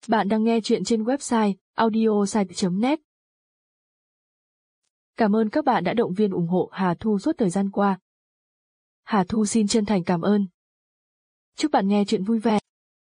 Bạn đang nghe chuyện trên website audiosite.net. Cảm ơn các bạn đã động viên ủng hộ Hà Thu suốt thời gian qua. Hà Thu xin chân thành cảm ơn. Chúc bạn nghe chuyện vui vẻ.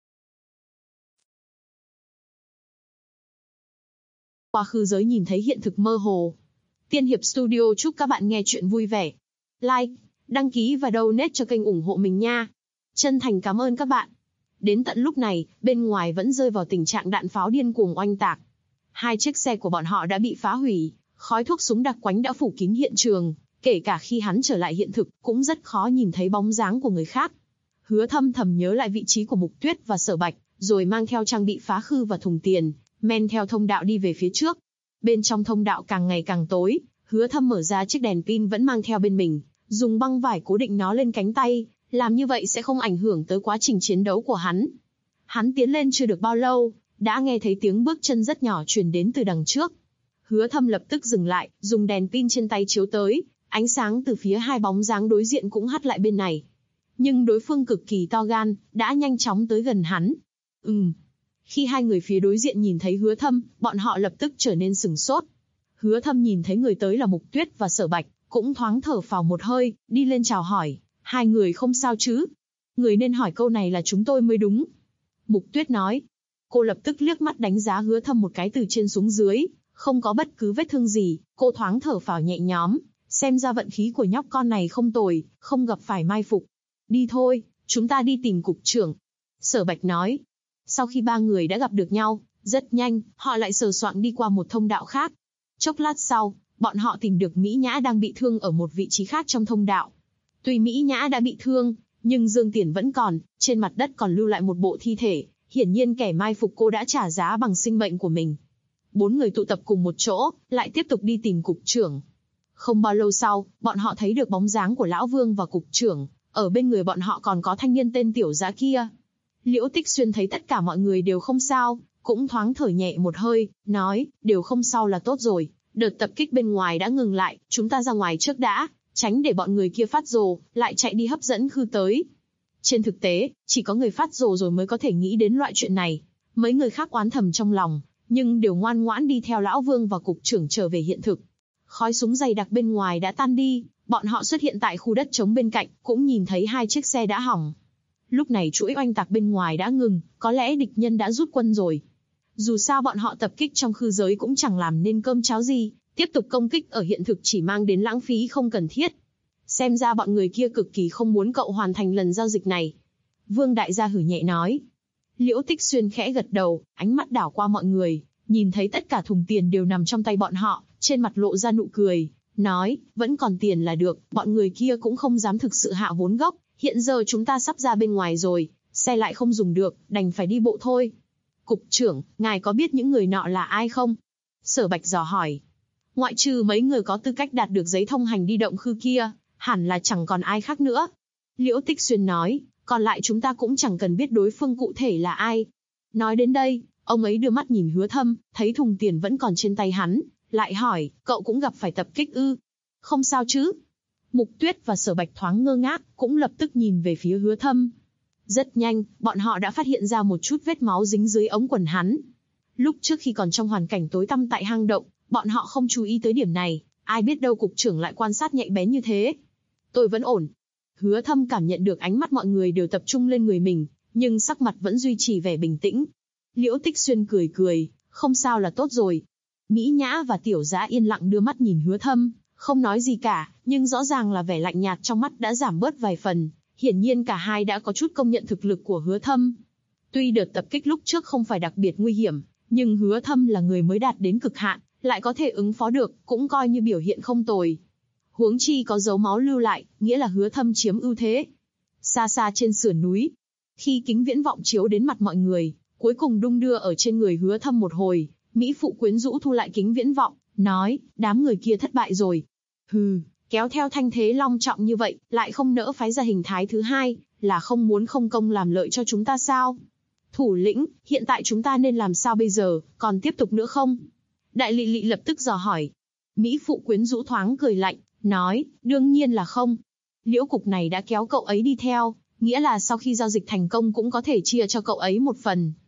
Quá khứ giới nhìn thấy hiện thực mơ hồ. Tiên Hiệp Studio chúc các bạn nghe chuyện vui vẻ. Like, đăng ký và donate cho kênh ủng hộ mình nha. Chân thành cảm ơn các bạn. Đến tận lúc này, bên ngoài vẫn rơi vào tình trạng đạn pháo điên cuồng oanh tạc. 2 chiếc xe của bọn họ đã bị phá hủy, khói thuốc súng đặc quánh đã phủ kín hiện trường, kể cả khi hắn trở lại hiện thực, cũng rất khó nhìn thấy bóng dáng của người khác. Hứa Thâm thầm nhớ lại vị trí của Mục Tuyết và Sở Bạch, rồi mang theo trang bị phá khư và thùng tiền, men theo thông đạo đi về phía trước. Bên trong thông đạo càng ngày càng tối, Hứa Thâm mở ra chiếc đèn pin vẫn mang theo bên mình, dùng băng vải cố định nó lên cánh tay, làm như vậy sẽ không ảnh hưởng tới quá trình chiến đấu của hắn. Hắn tiến lên chưa được bao lâu, đã nghe thấy tiếng bước chân rất nhỏ truyền đến từ đằng trước. Hứa Thâm lập tức dừng lại, dùng đèn pin trên tay chiếu tới, ánh sáng từ phía hai bóng dáng đối diện cũng hắt lại bên này. Nhưng đối phương cực kỳ to gan, đã nhanh chóng tới gần hắn. Khi hai người phía đối diện nhìn thấy Hứa Thâm, bọn họ lập tức trở nên sửng sốt. Hứa Thâm nhìn thấy người tới là Mục Tuyết và Sở Bạch, cũng thoáng thở phào một hơi, đi lên chào hỏi. Hai người không sao chứ? Người nên hỏi câu này là chúng tôi mới đúng. Mục Tuyết nói. Cô lập tức liếc mắt đánh giá Hứa Thâm một cái từ trên xuống dưới, không có bất cứ vết thương gì, cô thoáng thở phào nhẹ nhõm, xem ra vận khí của nhóc con này không tồi, không gặp phải mai phục. Đi thôi, chúng ta đi tìm cục trưởng. Sở Bạch nói. Sau khi ba người đã gặp được nhau, rất nhanh, họ lại sờ soạng đi qua một thông đạo khác. Chốc lát sau, bọn họ tìm được Mỹ Nhã đang bị thương ở một vị trí khác trong thông đạo. Tuy Mỹ Nhã đã bị thương, nhưng Dương Tiền vẫn còn, trên mặt đất còn lưu lại một bộ thi thể, hiển nhiên kẻ mai phục cô đã trả giá bằng sinh mệnh của mình. 4 người tụ tập cùng một chỗ, lại tiếp tục đi tìm cục trưởng. Không bao lâu sau, bọn họ thấy được bóng dáng của Lão Vương và cục trưởng, ở bên người bọn họ còn có thanh niên tên Tiểu Dã kia. Liễu Tích Xuyên thấy tất cả mọi người đều không sao, cũng thoáng thở nhẹ một hơi, nói, đều không sao là tốt rồi, đợt tập kích bên ngoài đã ngừng lại, chúng ta ra ngoài trước đã, tránh để bọn người kia phát rồ, lại chạy đi hấp dẫn Khư tới. Trên thực tế, chỉ có người phát rồ rồi mới có thể nghĩ đến loại chuyện này. Mấy người khác oán thầm trong lòng, nhưng đều ngoan ngoãn đi theo Lão Vương và cục trưởng trở về hiện thực. Khói súng dày đặc bên ngoài đã tan đi, bọn họ xuất hiện tại khu đất trống bên cạnh, cũng nhìn thấy 2 chiếc xe đã hỏng. Lúc này chuỗi oanh tạc bên ngoài đã ngừng, có lẽ địch nhân đã rút quân rồi. Dù sao bọn họ tập kích trong khư giới cũng chẳng làm nên cơm cháo gì, tiếp tục công kích ở hiện thực chỉ mang đến lãng phí không cần thiết. Xem ra bọn người kia cực kỳ không muốn cậu hoàn thành lần giao dịch này. Vương đại gia hử nhẹ nói. Liễu Tích Xuyên khẽ gật đầu, ánh mắt đảo qua mọi người, nhìn thấy tất cả thùng tiền đều nằm trong tay bọn họ, trên mặt lộ ra nụ cười, nói, vẫn còn tiền là được, bọn người kia cũng không dám thực sự hạ vốn gốc, hiện giờ chúng ta sắp ra bên ngoài rồi, xe lại không dùng được, đành phải đi bộ thôi. Cục trưởng, ngài có biết những người nọ là ai không? Sở Bạch dò hỏi. Ngoại trừ mấy người có tư cách đạt được giấy thông hành đi động khư kia, hẳn là chẳng còn ai khác nữa. Liễu Tích Xuyên nói, còn lại chúng ta cũng chẳng cần biết đối phương cụ thể là ai. Nói đến đây, ông ấy đưa mắt nhìn Hứa Thâm, thấy thùng tiền vẫn còn trên tay hắn, lại hỏi, cậu cũng gặp phải tập kích ư? Không sao chứ? Mục Tuyết và Sở Bạch thoáng ngơ ngác, cũng lập tức nhìn về phía Hứa Thâm. Rất nhanh, bọn họ đã phát hiện ra một chút vết máu dính dưới ống quần hắn. Lúc trước khi còn trong hoàn cảnh tối tăm tại hang động, bọn họ không chú ý tới điểm này, ai biết đâu cục trưởng lại quan sát nhạy bén như thế. Tôi vẫn ổn. Hứa Thâm cảm nhận được ánh mắt mọi người đều tập trung lên người mình, nhưng sắc mặt vẫn duy trì vẻ bình tĩnh. Liễu Tích Xuyên cười cười, không sao là tốt rồi. Mỹ Nhã và Tiểu Dã yên lặng đưa mắt nhìn Hứa Thâm, không nói gì cả, nhưng rõ ràng là vẻ lạnh nhạt trong mắt đã giảm bớt vài phần. Hiển nhiên cả hai đã có chút công nhận thực lực của Hứa Thâm. Tuy đợt tập kích lúc trước không phải đặc biệt nguy hiểm, nhưng Hứa Thâm là người mới đạt đến cực hạn, lại có thể ứng phó được, cũng coi như biểu hiện không tồi. Huống chi có dấu máu lưu lại, nghĩa là Hứa Thâm chiếm ưu thế. Xa xa trên sườn núi, khi kính viễn vọng chiếu đến mặt mọi người, cuối cùng đung đưa ở trên người Hứa Thâm một hồi, mỹ phụ quyến rũ thu lại kính viễn vọng, nói, đám người kia thất bại rồi. Hừ, kéo theo thanh thế long trọng như vậy, lại không nỡ phái ra hình thái thứ hai, là không muốn không công làm lợi cho chúng ta sao? Thủ lĩnh, hiện tại chúng ta nên làm sao bây giờ, còn tiếp tục nữa không? Đại Lị Lị lập tức dò hỏi. Mỹ phụ quyến rũ thoáng cười lạnh, nói, đương nhiên là không. Liễu cục này đã kéo cậu ấy đi theo, nghĩa là sau khi giao dịch thành công cũng có thể chia cho cậu ấy một phần.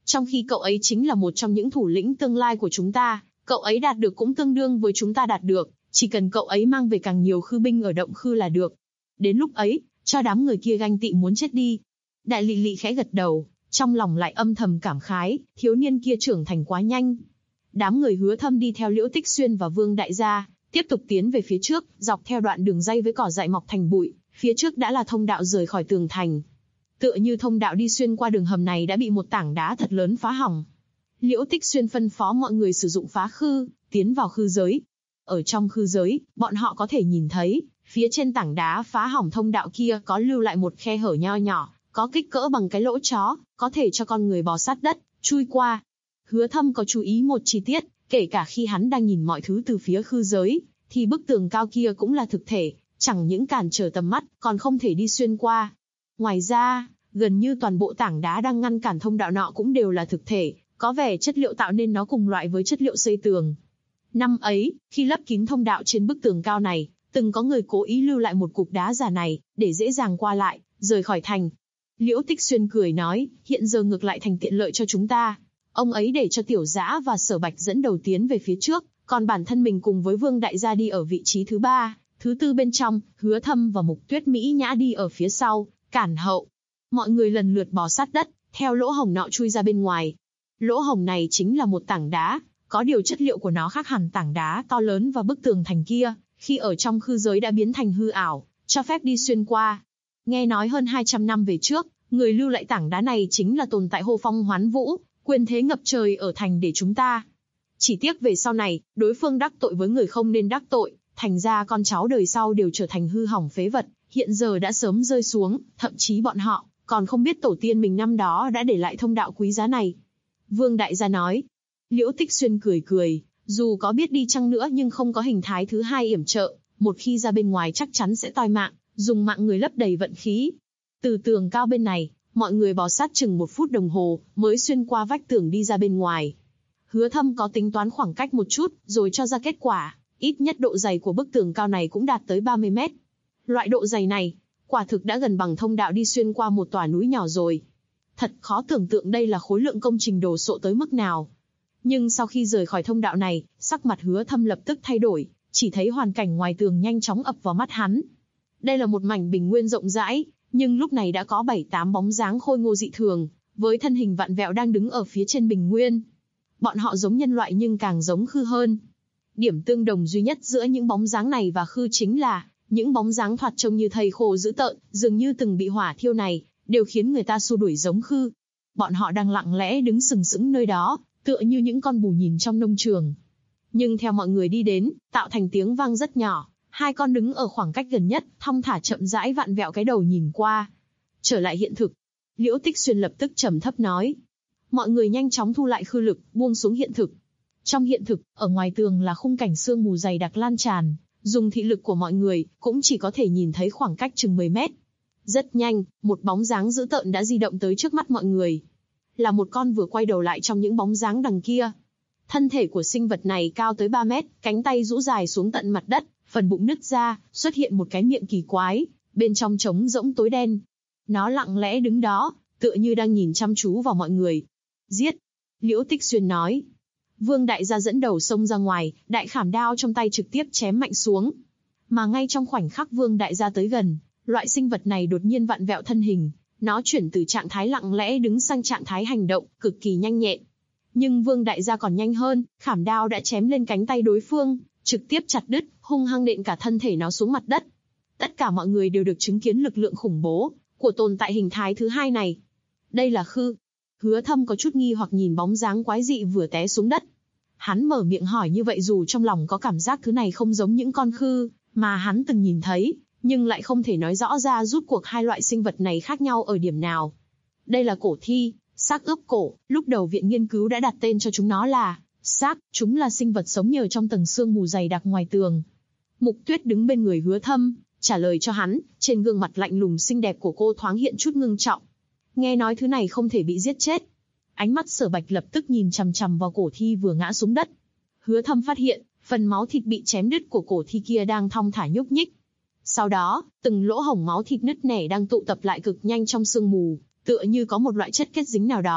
Trong khi cậu ấy chính là một trong những thủ lĩnh tương lai của chúng ta, cậu ấy đạt được cũng tương đương với chúng ta đạt được, chỉ cần cậu ấy mang về càng nhiều khư binh ở động khư là được. Đến lúc ấy, cho đám người kia ganh tị muốn chết đi. Đại Lị Lị khẽ gật đầu, trong lòng lại âm thầm cảm khái, thiếu niên kia trưởng thành quá nhanh. Đám người Hứa Thâm đi theo Liễu Tích Xuyên và Vương Đại Gia, tiếp tục tiến về phía trước, dọc theo đoạn đường ray với cỏ dại mọc thành bụi, phía trước đã là thông đạo rời khỏi tường thành. Tựa như thông đạo đi xuyên qua đường hầm này đã bị một tảng đá thật lớn phá hỏng. Liễu Tích Xuyên phân phó mọi người sử dụng phá khư, tiến vào khư giới. Ở trong khư giới, bọn họ có thể nhìn thấy, phía trên tảng đá phá hỏng thông đạo kia có lưu lại một khe hở nho nhỏ, có kích cỡ bằng cái lỗ chó, có thể cho con người bò sát đất, chui qua. Hứa Thâm có chú ý một chi tiết, kể cả khi hắn đang nhìn mọi thứ từ phía khư giới, thì bức tường cao kia cũng là thực thể, chẳng những cản trở tầm mắt, còn không thể đi xuyên qua. Ngoài ra, gần như toàn bộ tảng đá đang ngăn cản thông đạo nọ cũng đều là thực thể, có vẻ chất liệu tạo nên nó cùng loại với chất liệu xây tường. Năm ấy, khi lấp kín thông đạo trên bức tường cao này, từng có người cố ý lưu lại một cục đá giả này, để dễ dàng qua lại, rời khỏi thành. Liễu Tích Xuyên cười nói, hiện giờ ngược lại thành tiện lợi cho chúng ta. Ông ấy để cho Tiểu Dã và Sở Bạch dẫn đầu tiến về phía trước, còn bản thân mình cùng với Vương Đại Gia đi ở vị trí thứ 3, thứ 4 bên trong, Hứa Thâm và Mục Tuyết Mỹ Nhã đi ở phía sau, cản hậu. Mọi người lần lượt bò sát đất, theo lỗ hổng nọ chui ra bên ngoài. Lỗ hổng này chính là một tảng đá, có điều chất liệu của nó khác hẳn tảng đá to lớn và bức tường thành kia, khi ở trong khư giới đã biến thành hư ảo, cho phép đi xuyên qua. Nghe nói hơn 200 năm về trước, người lưu lại tảng đá này chính là tồn tại Hô Phong Hoán Vũ, quyền thế ngập trời ở thành để chúng ta. Chỉ tiếc về sau này, đối phương đắc tội với người không nên đắc tội, thành ra con cháu đời sau đều trở thành hư hỏng phế vật, hiện giờ đã sớm rơi xuống, thậm chí bọn họ còn không biết tổ tiên mình năm đó đã để lại thông đạo quý giá này. Vương Đại Gia nói. Liễu Tích Xuyên cười cười, dù có biết đi chăng nữa nhưng không có hình thái thứ 2 yểm trợ, một khi ra bên ngoài chắc chắn sẽ toi mạng, dùng mạng người lấp đầy vận khí. Từ tường cao bên này, mọi người bò sát chừng 1 phút đồng hồ, mới xuyên qua vách tường đi ra bên ngoài. Hứa Thâm có tính toán khoảng cách một chút, rồi cho ra kết quả, ít nhất độ dày của bức tường cao này cũng đạt tới 30 mét. Loại độ dày này, quả thực đã gần bằng thông đạo đi xuyên qua một tòa núi nhỏ rồi. Thật khó tưởng tượng đây là khối lượng công trình đồ sộ tới mức nào. Nhưng sau khi rời khỏi thông đạo này, sắc mặt Hứa Thâm lập tức thay đổi, chỉ thấy hoàn cảnh ngoài tường nhanh chóng ập vào mắt hắn. Đây là một mảnh bình nguyên rộng rãi, nhưng lúc này đã có 7-8 bóng dáng khôi ngô dị thường, với thân hình vặn vẹo đang đứng ở phía trên bình nguyên. Bọn họ giống nhân loại nhưng càng giống khư hơn. Điểm tương đồng duy nhất giữa những bóng dáng này và khư chính là, những bóng dáng thoạt trông như thây khô dữ tợn, dường như từng bị hỏa thiêu này, đều khiến người ta xua đuổi giống khư. Bọn họ đang lặng lẽ đứng sừng sững nơi đó, tựa như những con bù nhìn trong nông trường. Nhưng theo mọi người đi đến, tạo thành tiếng vang rất nhỏ, 2 con đứng ở khoảng cách gần nhất, thong thả chậm rãi vặn vẹo cái đầu nhìn qua. Trở lại hiện thực. Liễu Tích Xuyên lập tức trầm thấp nói. Mọi người nhanh chóng thu lại khư lực, buông xuống hiện thực. Trong hiện thực, ở ngoài tường là khung cảnh sương mù dày đặc lan tràn, dùng thị lực của mọi người, cũng chỉ có thể nhìn thấy khoảng cách chừng 10 mét. Rất nhanh, một bóng dáng dữ tợn đã di động tới trước mắt mọi người. Là một con vừa quay đầu lại trong những bóng dáng đằng kia. Thân thể của sinh vật này cao tới 3 mét, cánh tay rũ dài xuống tận mặt đất, phần bụng nứt ra, xuất hiện một cái miệng kỳ quái, bên trong trống rỗng tối đen. Nó lặng lẽ đứng đó, tựa như đang nhìn chăm chú vào mọi người. Giết! Liễu Tích Xuyên nói. Vương Đại Gia dẫn đầu xông ra ngoài, đại khảm đao trong tay trực tiếp chém mạnh xuống. Mà ngay trong khoảnh khắc Vương Đại Gia tới gần, loại sinh vật này đột nhiên vặn vẹo thân hình, nó chuyển từ trạng thái lặng lẽ đứng sang trạng thái hành động, cực kỳ nhanh nhẹn. Nhưng Vương Đại Gia còn nhanh hơn, khảm đao đã chém lên cánh tay đối phương, trực tiếp chặt đứt, hung hăng nện cả thân thể nó xuống mặt đất. Tất cả mọi người đều được chứng kiến lực lượng khủng bố của tồn tại hình thái thứ 2 này. Đây là khư. Hứa Thâm có chút nghi hoặc nhìn bóng dáng quái dị vừa té xuống đất. Hắn mở miệng hỏi như vậy dù trong lòng có cảm giác thứ này không giống những con khư mà hắn từng nhìn thấy, nhưng lại không thể nói rõ ra rút cuộc 2 loại sinh vật này khác nhau ở điểm nào. Đây là cổ thi, xác ướp cổ, lúc đầu viện nghiên cứu đã đặt tên cho chúng nó là xác, chúng là sinh vật sống nhờ trong tầng sương mù dày đặc ngoài tường. Mục Tuyết đứng bên người Hứa Thâm, trả lời cho hắn, trên gương mặt lạnh lùng xinh đẹp của cô thoáng hiện chút ngưng trọng. Nghe nói thứ này không thể bị giết chết. Ánh mắt Sở Bạch lập tức nhìn chằm chằm vào cổ thi vừa ngã xuống đất. Hứa Thâm phát hiện, phần máu thịt bị chém đứt của cổ thi kia đang thong thả nhúc nhích. Sau đó, từng lỗ hổng máu thịt nứt nẻ đang tụ tập lại cực nhanh trong sương mù, tựa như có một loại chất kết dính nào đó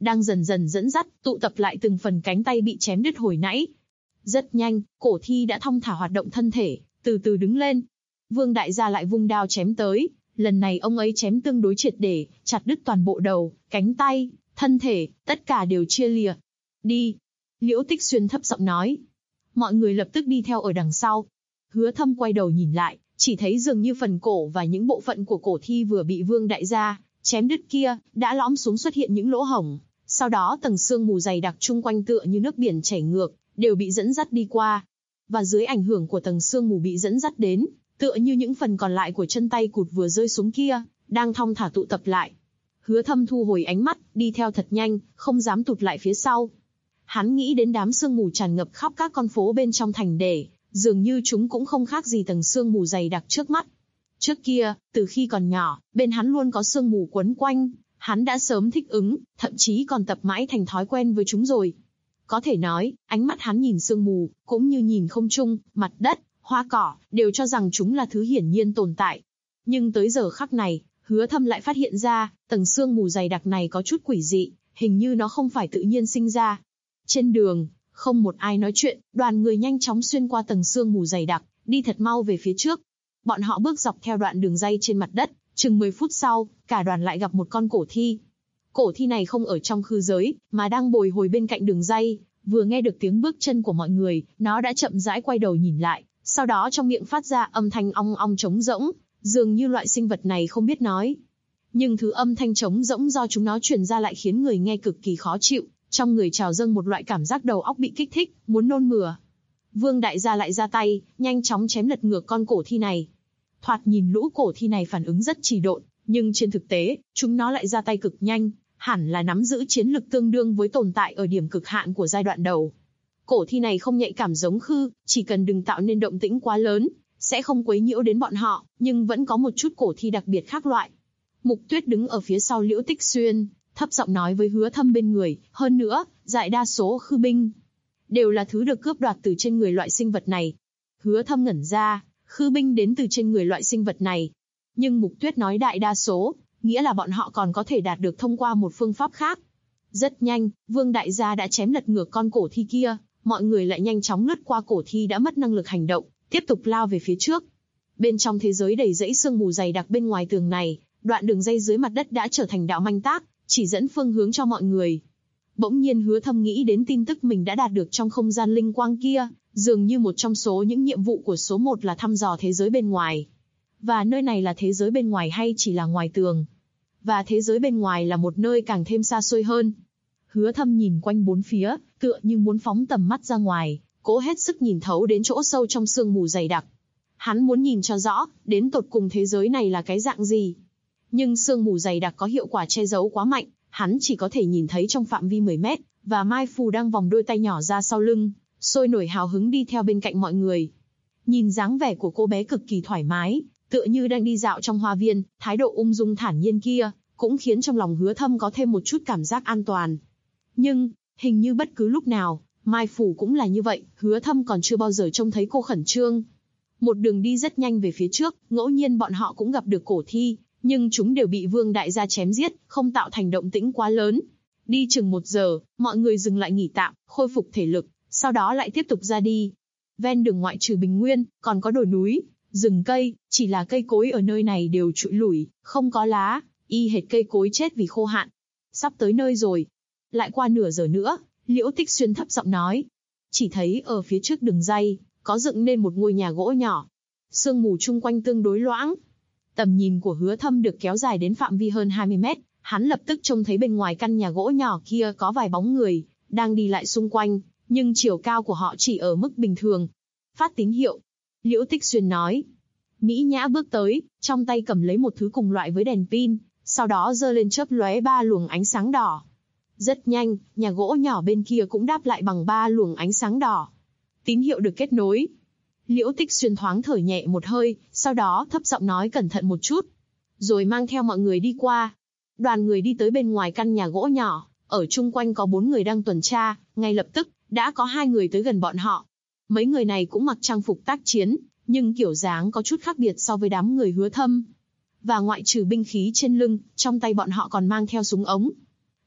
đang dần dần dẫn dắt, tụ tập lại từng phần cánh tay bị chém đứt hồi nãy. Rất nhanh, cổ thi đã thong thả hoạt động thân thể, từ từ đứng lên. Vương đại gia lại vung đao chém tới, lần này ông ấy chém tương đối triệt để, chặt đứt toàn bộ đầu, cánh tay, thân thể, tất cả đều chia lìa. Đi. Liễu Tích Xuyên thấp giọng nói. Mọi người lập tức đi theo ở đằng sau. Hứa Thâm quay đầu nhìn lại, chỉ thấy dường như phần cổ và những bộ phận của cổ thi vừa bị Vương đại gia chém đứt kia, đã lõm xuống xuất hiện những lỗ hổng. Sau đó tầng sương mù dày đặc chung quanh tựa như nước biển chảy ngược, đều bị dẫn dắt đi qua. Và dưới ảnh hưởng của tầng sương mù bị dẫn dắt đến, tựa như những phần còn lại của chân tay cụt vừa rơi xuống kia, đang thong thả tụ tập lại. Hứa Thâm thu hồi ánh mắt, đi theo thật nhanh, không dám tụt lại phía sau. Hắn nghĩ đến đám sương mù tràn ngập khắp các con phố bên trong thành để, dường như chúng cũng không khác gì tầng sương mù dày đặc trước mắt. Trước kia, từ khi còn nhỏ, bên hắn luôn có sương mù quấn quanh, hắn đã sớm thích ứng, thậm chí còn tập mãi thành thói quen với chúng rồi. Có thể nói, ánh mắt hắn nhìn sương mù, cũng như nhìn không trung, mặt đất, hoa cỏ, đều cho rằng chúng là thứ hiển nhiên tồn tại. Nhưng tới giờ khắc này, Hứa Thâm lại phát hiện ra, tầng sương mù dày đặc này có chút quỷ dị, hình như nó không phải tự nhiên sinh ra. Trên đường, không một ai nói chuyện, đoàn người nhanh chóng xuyên qua tầng sương mù dày đặc, đi thật mau về phía trước. Bọn họ bước dọc theo đoạn đường ray trên mặt đất, chừng 10 phút sau, cả đoàn lại gặp một con cổ thi. Cổ thi này không ở trong khư giới, mà đang bồi hồi bên cạnh đường ray. Vừa nghe được tiếng bước chân của mọi người, nó đã chậm rãi quay đầu nhìn lại, sau đó trong miệng phát ra âm thanh ong ong trống rỗng, dường như loại sinh vật này không biết nói. Nhưng thứ âm thanh trống rỗng do chúng nó truyền ra lại khiến người nghe cực kỳ khó chịu, trong người trào dâng một loại cảm giác đầu óc bị kích thích, muốn nôn mửa. Vương đại gia lại ra tay, nhanh chóng chém lật ngược con cổ thi này. Thoạt nhìn lũ cổ thi này phản ứng rất trì độn, nhưng trên thực tế, chúng nó lại ra tay cực nhanh, hẳn là nắm giữ chiến lực tương đương với tồn tại ở điểm cực hạn của giai đoạn đầu. Cổ thi này không nhạy cảm giống khư, chỉ cần đừng tạo nên động tĩnh quá lớn, sẽ không quấy nhiễu đến bọn họ, nhưng vẫn có một chút cổ thi đặc biệt khác loại. Mục Tuyết đứng ở phía sau Liễu Tích Xuyên, thấp giọng nói với Hứa Thâm bên người, hơn nữa, đại đa số khư binh đều là thứ được cướp đoạt từ trên người loại sinh vật này. Hứa Thâm ngẩn ra, khư binh đến từ trên người loại sinh vật này. Nhưng Mục Tuyết nói đại đa số, nghĩa là bọn họ còn có thể đạt được thông qua một phương pháp khác. Rất nhanh, Vương đại gia đã chém lật ngược con cổ thi kia, mọi người lại nhanh chóng lướt qua cổ thi đã mất năng lực hành động, tiếp tục lao về phía trước. Bên trong thế giới đầy rẫy sương mù dày đặc bên ngoài tường này, đoạn đường ray dưới mặt đất đã trở thành đạo manh tác, chỉ dẫn phương hướng cho mọi người. Bỗng nhiên Hứa Thâm nghĩ đến tin tức mình đã đạt được trong không gian linh quang kia, dường như một trong số những nhiệm vụ của số 1 là thăm dò thế giới bên ngoài. Và nơi này là thế giới bên ngoài hay chỉ là ngoài tường? Và thế giới bên ngoài là một nơi càng thêm xa xôi hơn. Hứa Thâm nhìn quanh bốn phía, tựa như muốn phóng tầm mắt ra ngoài, cố hết sức nhìn thấu đến chỗ sâu trong sương mù dày đặc. Hắn muốn nhìn cho rõ, đến tột cùng thế giới này là cái dạng gì. Nhưng sương mù dày đặc có hiệu quả che giấu quá mạnh, hắn chỉ có thể nhìn thấy trong phạm vi 10 mét, và Mai Phù đang vòng đôi tay nhỏ ra sau lưng, sôi nổi hào hứng đi theo bên cạnh mọi người. Nhìn dáng vẻ của cô bé cực kỳ thoải mái, tựa như đang đi dạo trong hoa viên, thái độ ung dung thản nhiên kia, cũng khiến trong lòng Hứa Thâm có thêm một chút cảm giác an toàn. Nhưng, hình như bất cứ lúc nào, Mai Phủ cũng là như vậy, Hứa Thâm còn chưa bao giờ trông thấy cô khẩn trương. Một đường đi rất nhanh về phía trước, ngẫu nhiên bọn họ cũng gặp được cổ thi, nhưng chúng đều bị Vương đại gia chém giết, không tạo thành động tĩnh quá lớn. Đi chừng 1 giờ, mọi người dừng lại nghỉ tạm, khôi phục thể lực, sau đó lại tiếp tục ra đi. Ven đường ngoại trừ bình nguyên, còn có đồi núi, rừng cây, chỉ là cây cối ở nơi này đều trụi lủi, không có lá, y hệt cây cối chết vì khô hạn. Sắp tới nơi rồi. Lại qua nửa giờ nữa, Liễu Tích Xuyên thấp giọng nói. Chỉ thấy ở phía trước đường ray, có dựng nên một ngôi nhà gỗ nhỏ. Sương mù chung quanh tương đối loãng. Tầm nhìn của Hứa Thâm được kéo dài đến phạm vi hơn 20 mét, hắn lập tức trông thấy bên ngoài căn nhà gỗ nhỏ kia có vài bóng người, đang đi lại xung quanh, nhưng chiều cao của họ chỉ ở mức bình thường. Phát tín hiệu. Liễu Tích Xuyên nói. Mỹ Nhã bước tới, trong tay cầm lấy một thứ cùng loại với đèn pin, sau đó giơ lên chớp lóe 3 luồng ánh sáng đỏ. Rất nhanh, nhà gỗ nhỏ bên kia cũng đáp lại bằng 3 luồng ánh sáng đỏ. Tín hiệu được kết nối. Liễu Tích Xuyên thoáng thở nhẹ một hơi, sau đó thấp giọng nói cẩn thận một chút, rồi mang theo mọi người đi qua. Đoàn người đi tới bên ngoài căn nhà gỗ nhỏ, ở chung quanh có 4 người đang tuần tra, ngay lập tức, đã có 2 người tới gần bọn họ. Mấy người này cũng mặc trang phục tác chiến, nhưng kiểu dáng có chút khác biệt so với đám người Hứa Thâm. Và ngoại trừ binh khí trên lưng, trong tay bọn họ còn mang theo súng ống.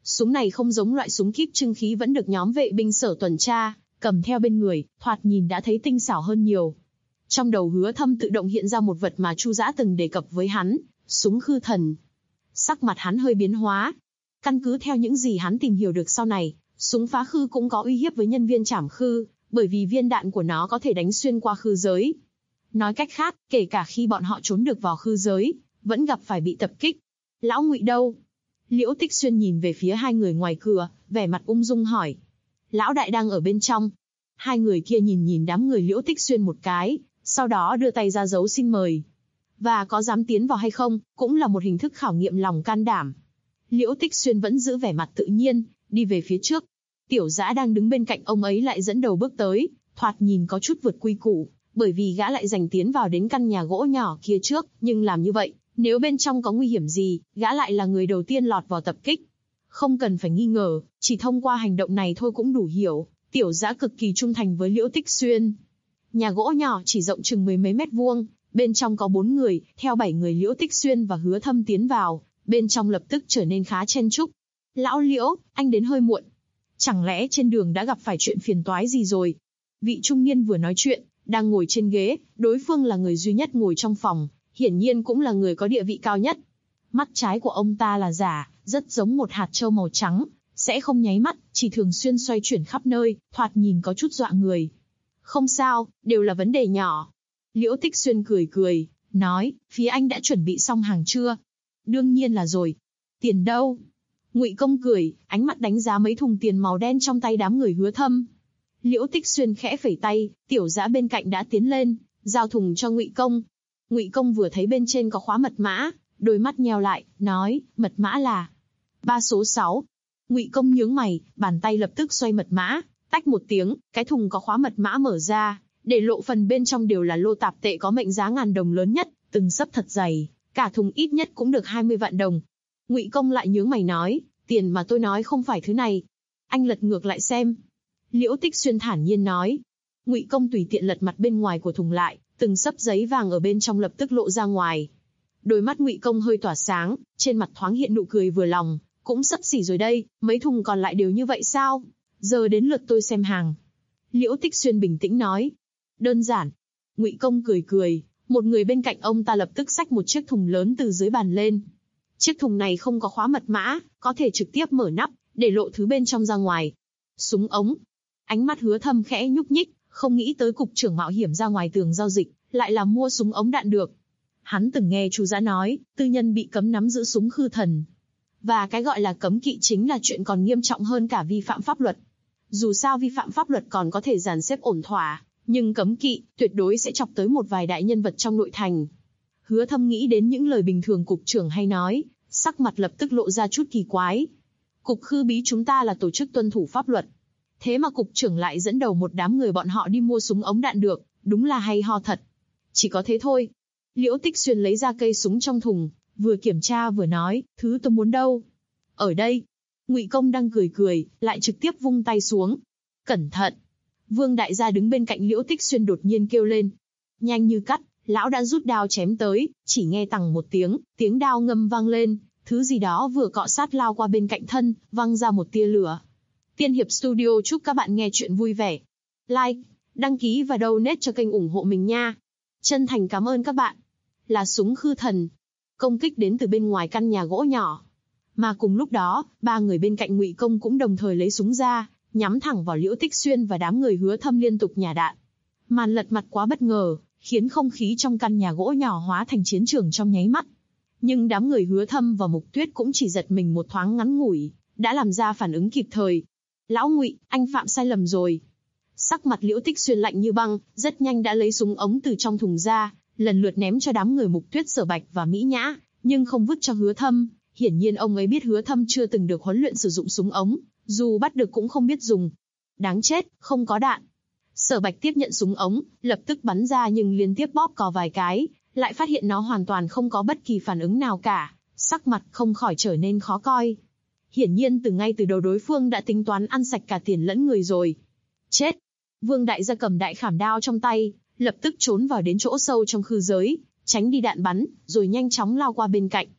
Súng này không giống loại súng kíp trưng khí vẫn được nhóm vệ binh sở tuần tra cầm theo bên người, thoạt nhìn đã thấy tinh xảo hơn nhiều. Trong đầu Hứa Thâm tự động hiện ra một vật mà Chu Dã từng đề cập với hắn, súng khư thần. Sắc mặt hắn hơi biến hóa. Căn cứ theo những gì hắn tìm hiểu được sau này, súng phá khư cũng có uy hiếp với nhân viên trảm khư, bởi vì viên đạn của nó có thể đánh xuyên qua khư giới. Nói cách khác, kể cả khi bọn họ trốn được vào khư giới, vẫn gặp phải bị tập kích. Lão Ngụy đâu? Liễu Tích Xuyên nhìn về phía hai người ngoài cửa, vẻ mặt ung dung hỏi. Lão đại đang ở bên trong. Hai người kia nhìn đám người Liễu Tích Xuyên một cái, sau đó đưa tay ra dấu xin mời. Và có dám tiến vào hay không, cũng là một hình thức khảo nghiệm lòng can đảm. Liễu Tích Xuyên vẫn giữ vẻ mặt tự nhiên, đi về phía trước. Tiểu Dã đang đứng bên cạnh ông ấy lại dẫn đầu bước tới, thoạt nhìn có chút vượt quy củ, bởi vì gã lại giành tiến vào đến căn nhà gỗ nhỏ kia trước, nhưng làm như vậy, nếu bên trong có nguy hiểm gì, gã lại là người đầu tiên lọt vào tập kích. Không cần phải nghi ngờ, chỉ thông qua hành động này thôi cũng đủ hiểu, Tiểu Dã cực kỳ trung thành với Liễu Tích Xuyên. Nhà gỗ nhỏ chỉ rộng chừng mười mấy mét vuông, bên trong có 4 người, theo 7 người Liễu Tích Xuyên và Hứa Thâm tiến vào, bên trong lập tức trở nên khá chen chúc. Lão Liễu, anh đến hơi muộn. Chẳng lẽ trên đường đã gặp phải chuyện phiền toái gì rồi? Vị trung niên vừa nói chuyện, đang ngồi trên ghế, đối phương là người duy nhất ngồi trong phòng, hiển nhiên cũng là người có địa vị cao nhất. Mắt trái của ông ta là giả, rất giống một hạt châu màu trắng, sẽ không nháy mắt, chỉ thường xuyên xoay chuyển khắp nơi, thoạt nhìn có chút dọa người. Không sao, đều là vấn đề nhỏ. Liễu Tích Xuyên cười, nói, phía anh đã chuẩn bị xong hàng chưa? Đương nhiên là rồi. Tiền đâu? Ngụy Công cười, ánh mắt đánh giá mấy thùng tiền màu đen trong tay đám người Hứa Thâm. Liễu Tích Xuyên khẽ phẩy tay, Tiểu Dã bên cạnh đã tiến lên, giao thùng cho Ngụy Công. Ngụy Công vừa thấy bên trên có khóa mật mã, đôi mắt nheo lại, nói, mật mã là 3 số 6. Ngụy Công nhướng mày, bàn tay lập tức xoay mật mã, tách một tiếng, cái thùng có khóa mật mã mở ra, để lộ phần bên trong đều là lô tạp tệ có mệnh giá ngàn đồng lớn nhất, từng xấp thật dày, cả thùng ít nhất cũng được 20 vạn đồng. Ngụy Công lại nhướng mày nói, tiền mà tôi nói không phải thứ này. Anh lật ngược lại xem. Liễu Tích Xuyên thản nhiên nói. Ngụy Công tùy tiện lật mặt bên ngoài của thùng lại, từng xấp giấy vàng ở bên trong lập tức lộ ra ngoài. Đôi mắt Ngụy Công hơi tỏa sáng, trên mặt thoáng hiện nụ cười vừa lòng, cũng xấp xỉ rồi đây, mấy thùng còn lại đều như vậy sao? Giờ đến lượt tôi xem hàng. Liễu Tích Xuyên bình tĩnh nói. Đơn giản. Ngụy Công cười, một người bên cạnh ông ta lập tức xách một chiếc thùng lớn từ dưới bàn lên. Chiếc thùng này không có khóa mật mã, có thể trực tiếp mở nắp, để lộ thứ bên trong ra ngoài. Súng ống. Ánh mắt Hứa Thâm khẽ nhúc nhích, không nghĩ tới cục trưởng mạo hiểm ra ngoài tường giao dịch, lại là mua súng ống đạn được. Hắn từng nghe Chu Dã nói, tư nhân bị cấm nắm giữ súng khư thần. Và cái gọi là cấm kỵ chính là chuyện còn nghiêm trọng hơn cả vi phạm pháp luật. Dù sao vi phạm pháp luật còn có thể dàn xếp ổn thỏa, nhưng cấm kỵ, tuyệt đối sẽ chọc tới một vài đại nhân vật trong nội thành. Hứa Thâm nghĩ đến những lời bình thường cục trưởng hay nói, sắc mặt lập tức lộ ra chút kỳ quái. Cục khư bí chúng ta là tổ chức tuân thủ pháp luật. Thế mà cục trưởng lại dẫn đầu một đám người bọn họ đi mua súng ống đạn được, đúng là hay ho thật. Chỉ có thế thôi. Liễu Tích Xuyên lấy ra cây súng trong thùng, vừa kiểm tra vừa nói, thứ tôi muốn đâu? Ở đây. Ngụy Công đang cười, lại trực tiếp vung tay xuống. Cẩn thận. Vương đại gia đứng bên cạnh Liễu Tích Xuyên đột nhiên kêu lên. Nhanh như cắt, lão đã rút đao chém tới, chỉ nghe tằng một tiếng, tiếng đao ngâm vang lên, thứ gì đó vừa cọ sát lao qua bên cạnh thân, văng ra một tia lửa. Tiên Hiệp Studio chúc các bạn nghe chuyện vui vẻ. Like, đăng ký và donate cho kênh ủng hộ mình nha. Chân thành cảm ơn các bạn. Là súng khư thần. Công kích đến từ bên ngoài căn nhà gỗ nhỏ. Mà cùng lúc đó, 3 người bên cạnh Ngụy Công cũng đồng thời lấy súng ra, nhắm thẳng vào Liễu Tích Xuyên và đám người Hứa Thâm liên tục nhả đạn. Màn lật mặt quá bất ngờ, khiến không khí trong căn nhà gỗ nhỏ hóa thành chiến trường trong nháy mắt. Nhưng đám người Hứa Thâm và Mục Tuyết cũng chỉ giật mình một thoáng ngắn ngủi, đã làm ra phản ứng kịp thời. Lão Ngụy, anh phạm sai lầm rồi. Sắc mặt Liễu Tích Xuyên lạnh như băng, rất nhanh đã lấy súng ống từ trong thùng ra, lần lượt ném cho đám người Mục Tuyết, Sở Bạch và Mỹ Nhã, nhưng không vứt cho Hứa Thâm. Hiển nhiên ông ấy biết Hứa Thâm chưa từng được huấn luyện sử dụng súng ống, dù bắt được cũng không biết dùng. Đáng chết, không có đạn. Sở Bạch tiếp nhận súng ống, lập tức bắn ra nhưng liên tiếp bóp cò vài cái, lại phát hiện nó hoàn toàn không có bất kỳ phản ứng nào cả, sắc mặt không khỏi trở nên khó coi. Hiển nhiên ngay từ đầu đối phương đã tính toán ăn sạch cả tiền lẫn người rồi. Chết! Vương đại gia cầm đại khảm đao trong tay, lập tức trốn vào đến chỗ sâu trong khư giới, tránh đi đạn bắn, rồi nhanh chóng lao qua bên cạnh.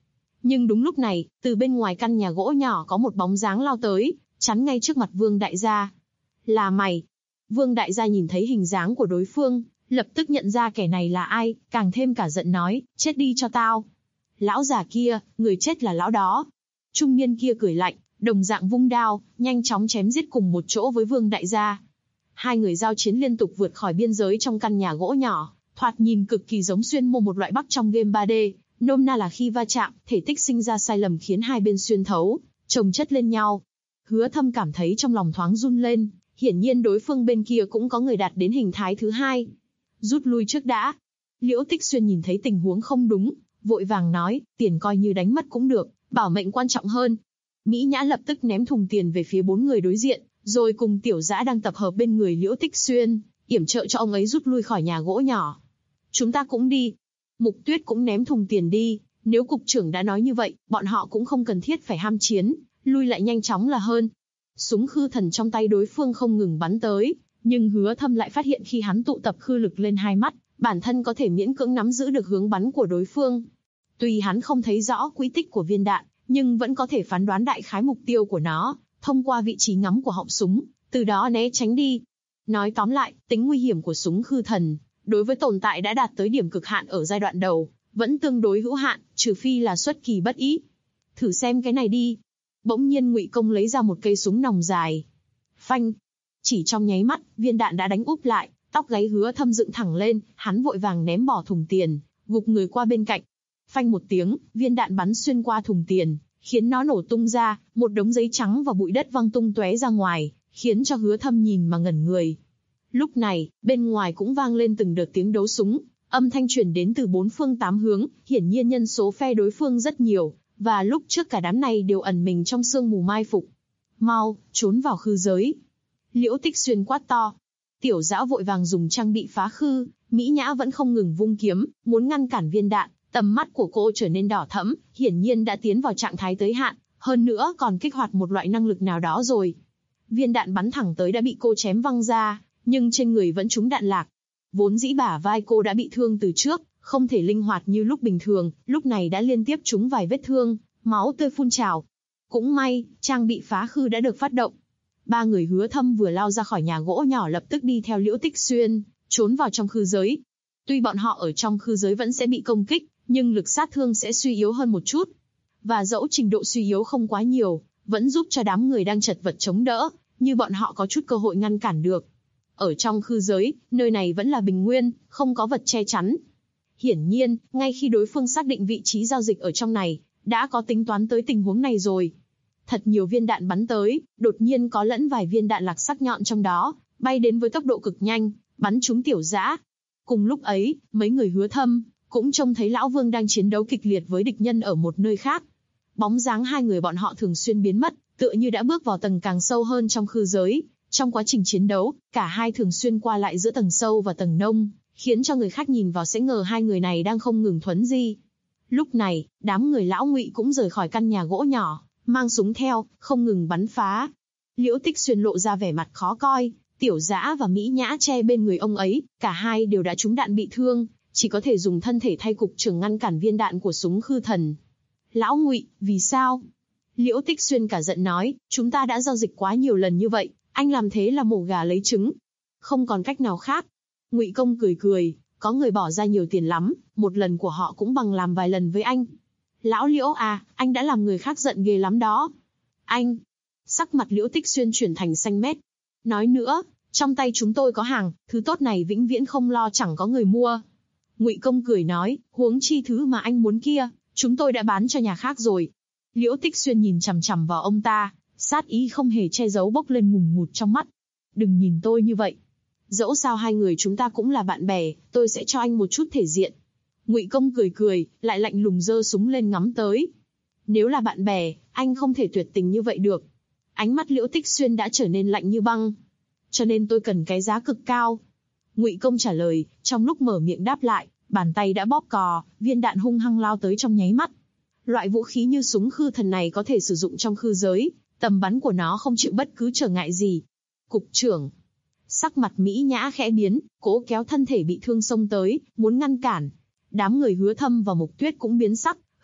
Nhưng đúng lúc này, từ bên ngoài căn nhà gỗ nhỏ có một bóng dáng lao tới, chắn ngay trước mặt Vương đại gia. Là mày? Vương đại gia nhìn thấy hình dáng của đối phương, lập tức nhận ra kẻ này là ai, càng thêm cả giận nói, chết đi cho tao. Lão già kia, người chết là lão đó. Trung niên kia cười lạnh, đồng dạng vung đao, nhanh chóng chém giết cùng một chỗ với Vương đại gia. Hai người giao chiến liên tục vượt khỏi biên giới trong căn nhà gỗ nhỏ, thoạt nhìn cực kỳ giống xuyên mô một loại bắc trong game 3D, nôm na là khi va chạm, thể tích sinh ra sai lầm khiến hai bên xuyên thấu, chồng chất lên nhau. Hứa Thâm cảm thấy trong lòng thoáng run lên, hiển nhiên đối phương bên kia cũng có người đạt đến hình thái thứ hai. Rút lui trước đã. Liễu Tích Xuyên nhìn thấy tình huống không đúng, vội vàng nói, tiền coi như đánh mất cũng được, bảo mệnh quan trọng hơn. Mỹ Nhã lập tức ném thùng tiền về phía 4 người đối diện, rồi cùng Tiểu Dã đang tập hợp bên người Liễu Tích Xuyên, yểm trợ cho ông ấy rút lui khỏi nhà gỗ nhỏ. Chúng ta cũng đi. Mục Tuyết cũng ném thùng tiền đi, nếu cục trưởng đã nói như vậy, bọn họ cũng không cần thiết phải ham chiến, lui lại nhanh chóng là hơn. Súng khư thần trong tay đối phương không ngừng bắn tới, nhưng Hứa Thâm lại phát hiện khi hắn tụ tập khư lực lên hai mắt, bản thân có thể miễn cưỡng nắm giữ được hướng bắn của đối phương. Tuy hắn không thấy rõ quỹ tích của viên đạn, nhưng vẫn có thể phán đoán đại khái mục tiêu của nó, thông qua vị trí ngắm của họng súng, từ đó né tránh đi. Nói tóm lại, tính nguy hiểm của súng khư thần, đối với tồn tại đã đạt tới điểm cực hạn ở giai đoạn đầu, vẫn tương đối hữu hạn, trừ phi là xuất kỳ bất ý. Thử xem cái này đi. Bỗng nhiên Ngụy Công lấy ra một cây súng nòng dài. Phanh! Chỉ trong nháy mắt, viên đạn đã đánh úp lại, tóc gáy Hứa Thâm dựng thẳng lên, hắn vội vàng ném bỏ thùng tiền, gục người qua bên cạnh. Phanh một tiếng, viên đạn bắn xuyên qua thùng tiền, khiến nó nổ tung ra, một đống giấy trắng và bụi đất văng tung tóe ra ngoài, khiến cho Hứa Thâm nhìn mà ngẩn người. Lúc này, bên ngoài cũng vang lên từng đợt tiếng đấu súng, âm thanh truyền đến từ 4 phương 8 hướng, hiển nhiên nhân số phe đối phương rất nhiều, và lúc trước cả đám này đều ẩn mình trong sương mù mai phục. Mau, trốn vào khư giới. Liễu Tích Xuyên quát to. Tiểu Dã vội vàng dùng trang bị phá khư, Mỹ Nhã vẫn không ngừng vung kiếm, muốn ngăn cản viên đạn, tầm mắt của cô trở nên đỏ thẫm, hiển nhiên đã tiến vào trạng thái tới hạn, hơn nữa còn kích hoạt một loại năng lực nào đó rồi. Viên đạn bắn thẳng tới đã bị cô chém văng ra, nhưng trên người vẫn trúng đạn lạc. Vốn dĩ bả vai cô đã bị thương từ trước, không thể linh hoạt như lúc bình thường, lúc này đã liên tiếp trúng vài vết thương, máu tươi phun trào. Cũng may, trang bị phá khư đã được phát động. 3 người Hứa Thâm vừa lao ra khỏi nhà gỗ nhỏ lập tức đi theo Liễu Tích Xuyên, trốn vào trong khư giới. Tuy bọn họ ở trong khư giới vẫn sẽ bị công kích, nhưng lực sát thương sẽ suy yếu hơn một chút. Và dẫu trình độ suy yếu không quá nhiều, vẫn giúp cho đám người đang chật vật chống đỡ, như bọn họ có chút cơ hội ngăn cản được. Ở trong khư giới, nơi này vẫn là bình nguyên, không có vật che chắn. Hiển nhiên, ngay khi đối phương xác định vị trí giao dịch ở trong này, đã có tính toán tới tình huống này rồi. Thật nhiều viên đạn bắn tới, đột nhiên có lẫn vài viên đạn lạc sắc nhọn trong đó, bay đến với tốc độ cực nhanh, bắn trúng Tiểu Dã. Cùng lúc ấy, mấy người Hứa Thâm cũng trông thấy Lão Vương đang chiến đấu kịch liệt với địch nhân ở một nơi khác. Bóng dáng hai người bọn họ thường xuyên biến mất, tựa như đã bước vào tầng càng sâu hơn trong khư giới. Trong quá trình chiến đấu, cả hai thường xuyên qua lại giữa tầng sâu và tầng nông, khiến cho người khác nhìn vào sẽ ngờ hai người này đang không ngừng thuấn di. Lúc này, đám người Lão Ngụy cũng rời khỏi căn nhà gỗ nhỏ, mang súng theo, không ngừng bắn phá. Liễu Tích Xuyên lộ ra vẻ mặt khó coi, Tiểu Dã và Mỹ Nhã che bên người ông ấy, cả hai đều đã trúng đạn bị thương, chỉ có thể dùng thân thể thay cục trưởng ngăn cản viên đạn của súng khư thần. Lão Ngụy, vì sao? Liễu Tích Xuyên cả giận nói, chúng ta đã giao dịch quá nhiều lần như vậy, anh làm thế là mổ gà lấy trứng. Không còn cách nào khác. Ngụy Công cười cười, có người bỏ ra nhiều tiền lắm, một lần của họ cũng bằng làm vài lần với anh. Lão Liễu à, anh đã làm người khác giận ghê lắm đó. Anh! Sắc mặt Liễu Tích Xuyên chuyển thành xanh mét. Nói nữa, trong tay chúng tôi có hàng, thứ tốt này vĩnh viễn không lo chẳng có người mua. Ngụy Công cười nói, huống chi thứ mà anh muốn kia, chúng tôi đã bán cho nhà khác rồi. Liễu Tích Xuyên nhìn chằm chằm vào ông ta, sát ý không hề che giấu bốc lên ngùn ngụt trong mắt. Đừng nhìn tôi như vậy. Dẫu sao hai người chúng ta cũng là bạn bè, tôi sẽ cho anh một chút thể diện. Ngụy Công cười cười, lại lạnh lùng giơ súng lên ngắm tới. Nếu là bạn bè, anh không thể tuyệt tình như vậy được. Ánh mắt Liễu Tích Xuyên đã trở nên lạnh như băng. Cho nên tôi cần cái giá cực cao. Ngụy Công trả lời, trong lúc mở miệng đáp lại, bàn tay đã bóp cò, viên đạn hung hăng lao tới trong nháy mắt. Loại vũ khí như súng khư thần này có thể sử dụng trong khư giới, tầm bắn của nó không chịu bất cứ trở ngại gì. Cục trưởng. Sắc mặt Mỹ Nhã khẽ biến, cố kéo thân thể bị thương xông tới, muốn ngăn cản. Đám người Hứa Thâm và Mục Tuyết cũng biến sắc,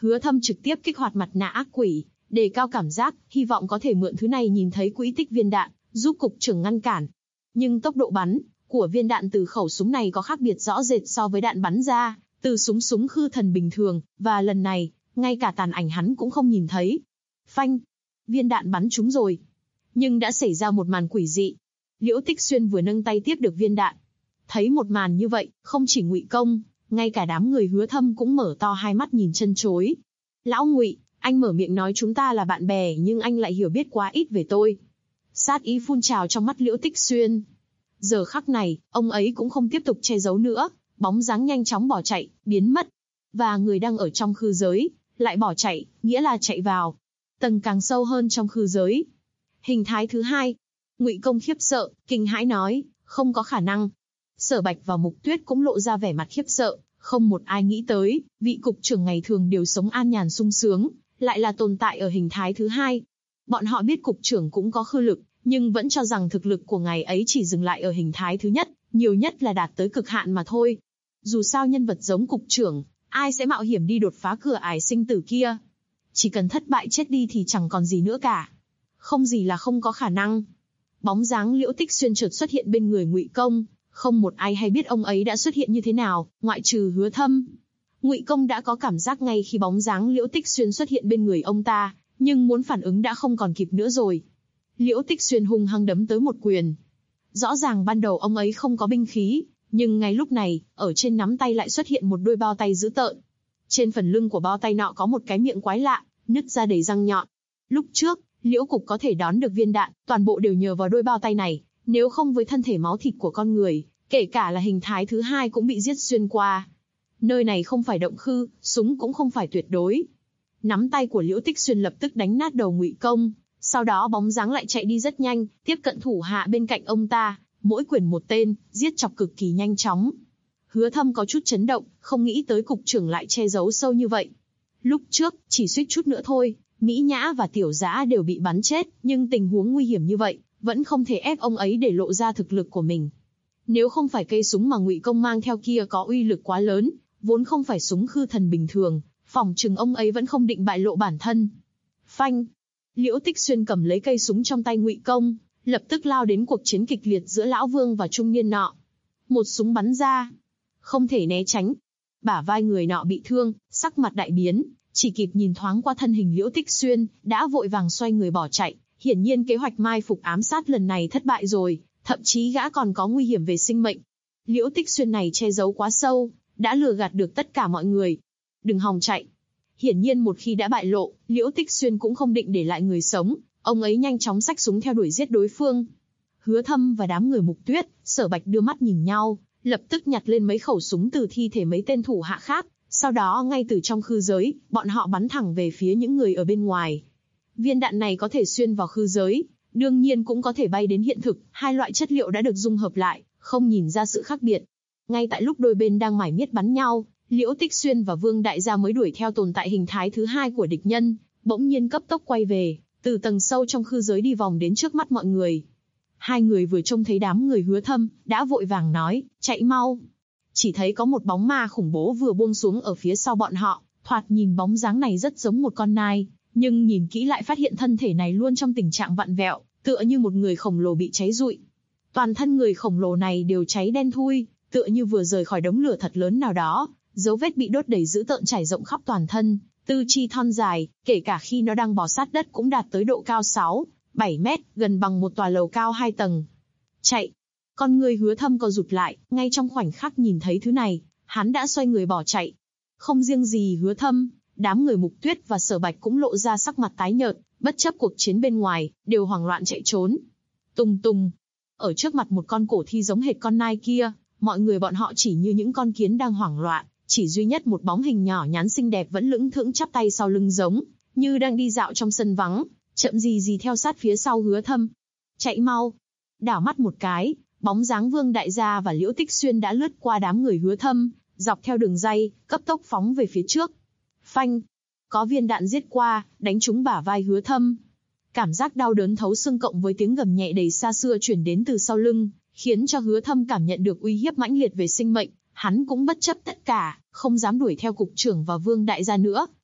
Hứa Thâm trực tiếp kích hoạt mặt nạ ác quỷ, đề cao cảm giác, hy vọng có thể mượn thứ này nhìn thấy quỹ tích viên đạn, giúp cục trưởng ngăn cản. Nhưng tốc độ bắn của viên đạn từ khẩu súng này có khác biệt rõ rệt so với đạn bắn ra từ súng khư thần bình thường, và lần này, ngay cả tàn ảnh hắn cũng không nhìn thấy. Phanh! Viên đạn bắn trúng rồi. Nhưng đã xảy ra một màn quỷ dị. Liễu Tích Xuyên vừa nâng tay tiếp được viên đạn. Thấy một màn như vậy, không chỉ Ngụy Công, ngay cả đám người Hứa Thâm cũng mở to hai mắt nhìn chân chối. Lão Ngụy, anh mở miệng nói chúng ta là bạn bè nhưng anh lại hiểu biết quá ít về tôi. Sát ý phun trào trong mắt Liễu Tích Xuyên. Giờ khắc này, ông ấy cũng không tiếp tục che giấu nữa, bóng dáng nhanh chóng bỏ chạy, biến mất. Và người đang ở trong khư giới, lại bỏ chạy, nghĩa là chạy vào tầng càng sâu hơn trong khư giới. Hình thái thứ hai. Ngụy Công khiếp sợ, kinh hãi nói, không có khả năng. Sở Bạch và Mục Tuyết cũng lộ ra vẻ mặt khiếp sợ, không một ai nghĩ tới, vị cục trưởng ngày thường đều sống an nhàn sung sướng, lại là tồn tại ở hình thái thứ hai. Bọn họ biết cục trưởng cũng có khư lực, nhưng vẫn cho rằng thực lực của ngài ấy chỉ dừng lại ở hình thái thứ nhất, nhiều nhất là đạt tới cực hạn mà thôi. Dù sao nhân vật giống cục trưởng, ai sẽ mạo hiểm đi đột phá cửa ải sinh tử kia? Chỉ cần thất bại chết đi thì chẳng còn gì nữa cả. Không gì là không có khả năng. Bóng dáng Liễu Tích Xuyên chợt xuất hiện bên người Ngụy Công, không một ai hay biết ông ấy đã xuất hiện như thế nào, ngoại trừ Hứa Thâm. Ngụy Công đã có cảm giác ngay khi bóng dáng Liễu Tích Xuyên xuất hiện bên người ông ta, nhưng muốn phản ứng đã không còn kịp nữa rồi. Liễu Tích Xuyên hung hăng đấm tới một quyền. Rõ ràng ban đầu ông ấy không có binh khí, nhưng ngay lúc này, ở trên nắm tay lại xuất hiện một đôi bao tay dữ tợn. Trên phần lưng của bao tay nọ có một cái miệng quái lạ, nứt ra đầy răng nhọn. Lúc trước, Liễu Cục có thể đón được viên đạn, toàn bộ đều nhờ vào đôi bao tay này, nếu không với thân thể máu thịt của con người, kể cả là hình thái thứ hai cũng bị giết xuyên qua. Nơi này không phải động khư, súng cũng không phải tuyệt đối. Nắm tay của Liễu Tích Xuyên lập tức đánh nát đầu Ngụy Công, sau đó bóng dáng lại chạy đi rất nhanh, tiếp cận thủ hạ bên cạnh ông ta, mỗi quyền một tên, giết chọc cực kỳ nhanh chóng. Hứa Thâm có chút chấn động, không nghĩ tới cục trưởng lại che giấu sâu như vậy. Lúc trước, chỉ suýt chút nữa thôi, Mỹ Nhã và Tiểu Dã đều bị bắn chết, nhưng tình huống nguy hiểm như vậy, vẫn không thể ép ông ấy để lộ ra thực lực của mình. Nếu không phải cây súng mà Ngụy Công mang theo kia có uy lực quá lớn, vốn không phải súng khư thần bình thường, phỏng chừng ông ấy vẫn không định bại lộ bản thân. Phanh! Liễu Tích Xuyên cầm lấy cây súng trong tay Ngụy Công, lập tức lao đến cuộc chiến kịch liệt giữa lão vương và trung niên nọ. Một súng bắn ra, không thể né tránh. Bả vai người nọ bị thương, sắc mặt đại biến, chỉ kịp nhìn thoáng qua thân hình Liễu Tích Xuyên, đã vội vàng xoay người bỏ chạy. Hiển nhiên kế hoạch mai phục ám sát lần này thất bại rồi, thậm chí gã còn có nguy hiểm về sinh mệnh. Liễu Tích Xuyên này che giấu quá sâu, đã lừa gạt được tất cả mọi người. Đừng hòng chạy. Hiển nhiên một khi đã bại lộ, Liễu Tích Xuyên cũng không định để lại người sống, ông ấy nhanh chóng xách súng theo đuổi giết đối phương. Hứa Thâm và đám người Mục Tuyết, Sở Bạch đưa mắt nhìn nhau, lập tức nhặt lên mấy khẩu súng từ thi thể mấy tên thủ hạ khác, sau đó ngay từ trong khư giới, bọn họ bắn thẳng về phía những người ở bên ngoài. Viên đạn này có thể xuyên vào khư giới, đương nhiên cũng có thể bay đến hiện thực, hai loại chất liệu đã được dung hợp lại, không nhìn ra sự khác biệt. Ngay tại lúc đôi bên đang mải miết bắn nhau, Liễu Tích Xuyên và Vương Đại Gia mới đuổi theo tồn tại hình thái thứ hai của địch nhân, bỗng nhiên cấp tốc quay về, từ tầng sâu trong khư giới đi vòng đến trước mắt mọi người. Hai người vừa trông thấy đám người Hứa Thâm, đã vội vàng nói, chạy mau. Chỉ thấy có một bóng ma khủng bố vừa buông xuống ở phía sau bọn họ, thoạt nhìn bóng dáng này rất giống một con nai, nhưng nhìn kỹ lại phát hiện thân thể này luôn trong tình trạng vặn vẹo, tựa như một người khổng lồ bị cháy rụi. Toàn thân người khổng lồ này đều cháy đen thui, tựa như vừa rời khỏi đống lửa thật lớn nào đó, dấu vết bị đốt đầy dữ tợn trải rộng khắp toàn thân, tư chi thon dài, kể cả khi nó đang bò sát đất cũng đạt tới độ cao 6, 7 mét, gần bằng một tòa lầu cao 2 tầng. Chạy! Con người Hứa Thâm co rụt lại, ngay trong khoảnh khắc nhìn thấy thứ này, hắn đã xoay người bỏ chạy. Không riêng gì Hứa Thâm, đám người Mục Tuyết và Sở Bạch cũng lộ ra sắc mặt tái nhợt, bất chấp cuộc chiến bên ngoài, đều hoảng loạn chạy trốn. Tùng tùng! Ở trước mặt một con cổ thi giống hệt con nai kia, mọi người bọn họ chỉ như những con kiến đang hoảng loạn, chỉ duy nhất một bóng hình nhỏ nhắn xinh đẹp vẫn lững thững chắp tay sau lưng giống như đang đi dạo trong sân vắng, chậm gì theo sát phía sau Hứa Thâm. Chạy mau! Đảo mắt một cái, bóng dáng Vương Đại Gia và Liễu Tích Xuyên đã lướt qua đám người Hứa Thâm, dọc theo đường ray, cấp tốc phóng về phía trước. Phanh! Có viên đạn giết qua, đánh trúng bả vai Hứa Thâm. Cảm giác đau đớn thấu xương cộng với tiếng gầm nhẹ đầy xa xưa truyền đến từ sau lưng, khiến cho Hứa Thâm cảm nhận được uy hiếp mãnh liệt về sinh mệnh. Hắn cũng bất chấp tất cả, không dám đuổi theo cục trưởng và Vương Đại Gia nữa,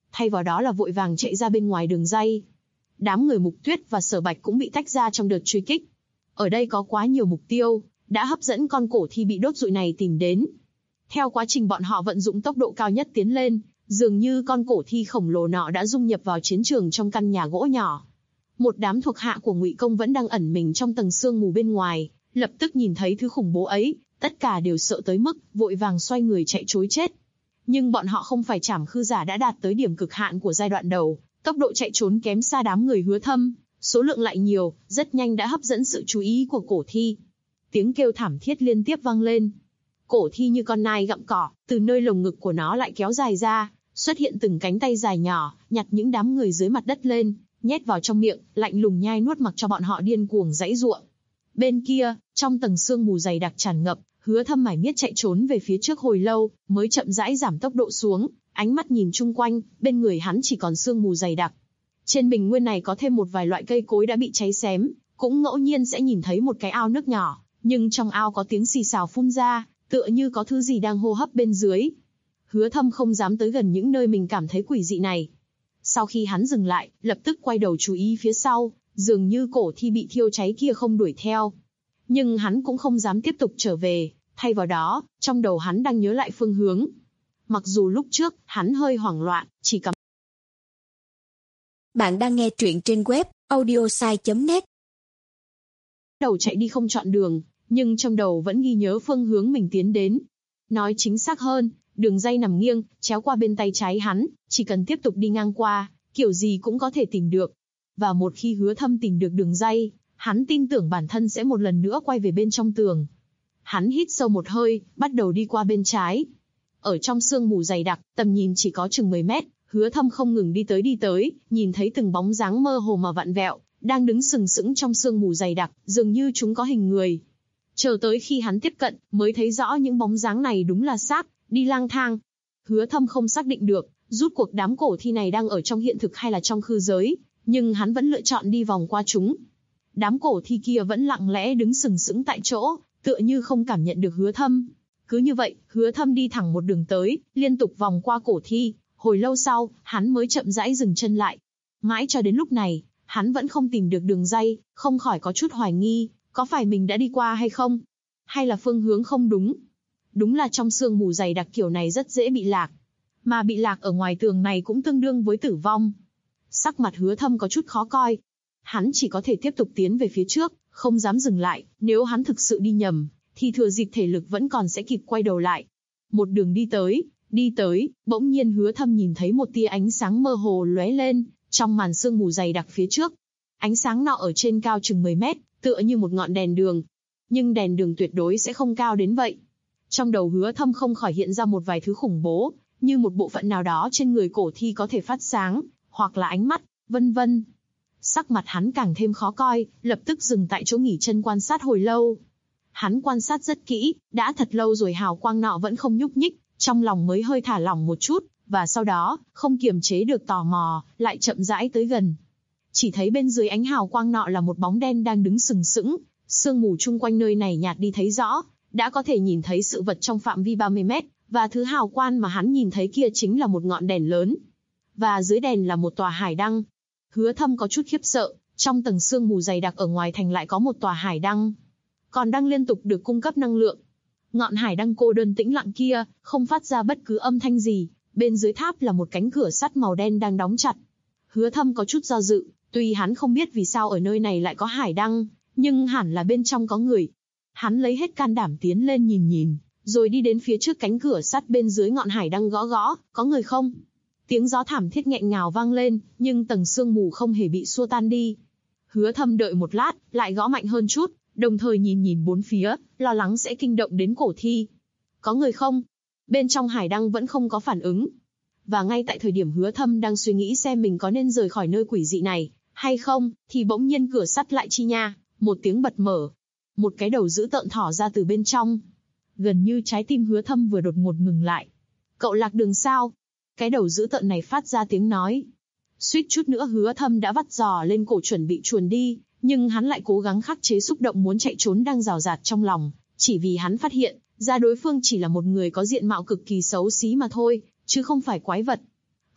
thay vào đó là vội vàng chạy ra bên ngoài đường ray. Đám người Mục Tuyết và Sở Bạch cũng bị tách ra trong đợt truy kích. Ở đây có quá nhiều mục tiêu, đã hấp dẫn con cổ thi bị đốt rụi này tìm đến. Theo quá trình bọn họ vận dụng tốc độ cao nhất tiến lên, dường như con cổ thi khổng lồ nọ đã dung nhập vào chiến trường trong căn nhà gỗ nhỏ. Một đám thuộc hạ của Ngụy Công vẫn đang ẩn mình trong tầng sương mù bên ngoài, lập tức nhìn thấy thứ khủng bố ấy, tất cả đều sợ tới mức vội vàng xoay người chạy trối chết. Nhưng bọn họ không phải Trảm Khư giả đã đạt tới điểm cực hạn của giai đoạn đầu, tốc độ chạy trốn kém xa đám người Hứa Thâm, số lượng lại nhiều, rất nhanh đã hấp dẫn sự chú ý của cổ thi. Tiếng kêu thảm thiết liên tiếp vang lên. Cổ thi như con nai gặm cỏ, từ nơi lồng ngực của nó lại kéo dài ra, xuất hiện từng cánh tay dài nhỏ, nhặt những đám người dưới mặt đất lên, nhét vào trong miệng, lạnh lùng nhai nuốt mặc cho bọn họ điên cuồng giãy giụa. Bên kia, trong tầng sương mù dày đặc tràn ngập, Hứa Thâm mải miết chạy trốn về phía trước hồi lâu, mới chậm rãi giảm tốc độ xuống, ánh mắt nhìn chung quanh, bên người hắn chỉ còn sương mù dày đặc. Trên bình nguyên này có thêm một vài loại cây cối đã bị cháy xém, cũng ngẫu nhiên sẽ nhìn thấy một cái ao nước nhỏ, nhưng trong ao có tiếng xì xào phun ra, tựa như có thứ gì đang hô hấp bên dưới. Hứa Thâm không dám tới gần những nơi mình cảm thấy quỷ dị này. Sau khi hắn dừng lại, lập tức quay đầu chú ý phía sau, dường như cổ thi bị thiêu cháy kia không đuổi theo. Nhưng hắn cũng không dám tiếp tục trở về, thay vào đó, trong đầu hắn đang nhớ lại phương hướng. Mặc dù lúc trước, hắn hơi hoảng loạn, chỉ cắm. Bạn đang nghe truyện trên web audiosai.net. Đầu chạy đi không chọn đường, nhưng trong đầu vẫn ghi nhớ phương hướng mình tiến đến. Nói chính xác hơn, đường ray nằm nghiêng, chéo qua bên tay trái hắn, chỉ cần tiếp tục đi ngang qua, kiểu gì cũng có thể tìm được. Và một khi Hứa Thâm tìm được đường ray, hắn tin tưởng bản thân sẽ một lần nữa quay về bên trong tường. Hắn hít sâu một hơi, bắt đầu đi qua bên trái. Ở trong sương mù dày đặc, tầm nhìn chỉ có chừng 10 mét, Hứa Thâm không ngừng đi tới, nhìn thấy từng bóng dáng mơ hồ mà vặn vẹo, đang đứng sừng sững trong sương mù dày đặc, dường như chúng có hình người. Chờ tới khi hắn tiếp cận, mới thấy rõ những bóng dáng này đúng là xác, đi lang thang. Hứa Thâm không xác định được, rút cuộc đám cổ thi này đang ở trong hiện thực hay là trong khư giới, nhưng hắn vẫn lựa chọn đi vòng qua chúng. Đám cổ thi kia vẫn lặng lẽ đứng sừng sững tại chỗ, tựa như không cảm nhận được Hứa Thâm. Cứ như vậy, Hứa Thâm đi thẳng một đường tới, liên tục vòng qua cổ thi, hồi lâu sau, hắn mới chậm rãi dừng chân lại. Mãi cho đến lúc này, hắn vẫn không tìm được đường ray, không khỏi có chút hoài nghi, có phải mình đã đi qua hay không? Hay là phương hướng không đúng? Đúng là trong sương mù dày đặc kiểu này rất dễ bị lạc. Mà bị lạc ở ngoài tường này cũng tương đương với tử vong. Sắc mặt Hứa Thâm có chút khó coi. Hắn chỉ có thể tiếp tục tiến về phía trước, không dám dừng lại, nếu hắn thực sự đi nhầm, thì thừa dịp thể lực vẫn còn sẽ kịp quay đầu lại. Một đường đi tới, bỗng nhiên Hứa Thâm nhìn thấy một tia ánh sáng mơ hồ lóe lên, trong màn sương mù dày đặc phía trước. Ánh sáng nọ ở trên cao chừng 10 mét, tựa như một ngọn đèn đường. Nhưng đèn đường tuyệt đối sẽ không cao đến vậy. Trong đầu Hứa Thâm không khỏi hiện ra một vài thứ khủng bố, như một bộ phận nào đó trên người cổ thi có thể phát sáng, hoặc là ánh mắt, vân vân. Sắc mặt hắn càng thêm khó coi, lập tức dừng tại chỗ nghỉ chân quan sát hồi lâu. Hắn quan sát rất kỹ, đã thật lâu rồi hào quang nọ vẫn không nhúc nhích, trong lòng mới hơi thả lỏng một chút, và sau đó, không kiềm chế được tò mò, lại chậm rãi tới gần. Chỉ thấy bên dưới ánh hào quang nọ là một bóng đen đang đứng sừng sững, sương mù chung quanh nơi này nhạt đi thấy rõ, đã có thể nhìn thấy sự vật trong phạm vi 30 mét, và thứ hào quang mà hắn nhìn thấy kia chính là một ngọn đèn lớn. Và dưới đèn là một tòa hải đăng. Hứa Thâm có chút khiếp sợ, trong tầng sương mù dày đặc ở ngoài thành lại có một tòa hải đăng. Còn đang liên tục được cung cấp năng lượng. Ngọn hải đăng cô đơn tĩnh lặng kia, không phát ra bất cứ âm thanh gì, bên dưới tháp là một cánh cửa sắt màu đen đang đóng chặt. Hứa Thâm có chút do dự, tuy hắn không biết vì sao ở nơi này lại có hải đăng, nhưng hẳn là bên trong có người. Hắn lấy hết can đảm tiến lên nhìn, rồi đi đến phía trước cánh cửa sắt bên dưới ngọn hải đăng gõ gõ, có người không? Tiếng gió thảm thiết nghẹn ngào vang lên, nhưng tầng sương mù không hề bị xua tan đi. Hứa Thâm đợi một lát, lại gõ mạnh hơn chút, đồng thời nhìn bốn phía, lo lắng sẽ kinh động đến cổ thi. Có người không? Bên trong hải đăng vẫn không có phản ứng. Và ngay tại thời điểm Hứa Thâm đang suy nghĩ xem mình có nên rời khỏi nơi quỷ dị này, hay không, thì bỗng nhiên cửa sắt lại chi nha, một tiếng bật mở. Một cái đầu dữ tợn thỏ ra từ bên trong. Gần như trái tim Hứa Thâm vừa đột ngột ngừng lại. Cậu lạc đường sao? Cái đầu dữ tợn này phát ra tiếng nói. Suýt chút nữa Hứa Thâm đã vắt giò lên cổ chuẩn bị chuồn đi, nhưng hắn lại cố gắng khắc chế xúc động muốn chạy trốn đang rào rạt trong lòng, chỉ vì hắn phát hiện ra đối phương chỉ là một người có diện mạo cực kỳ xấu xí mà thôi, chứ không phải quái vật.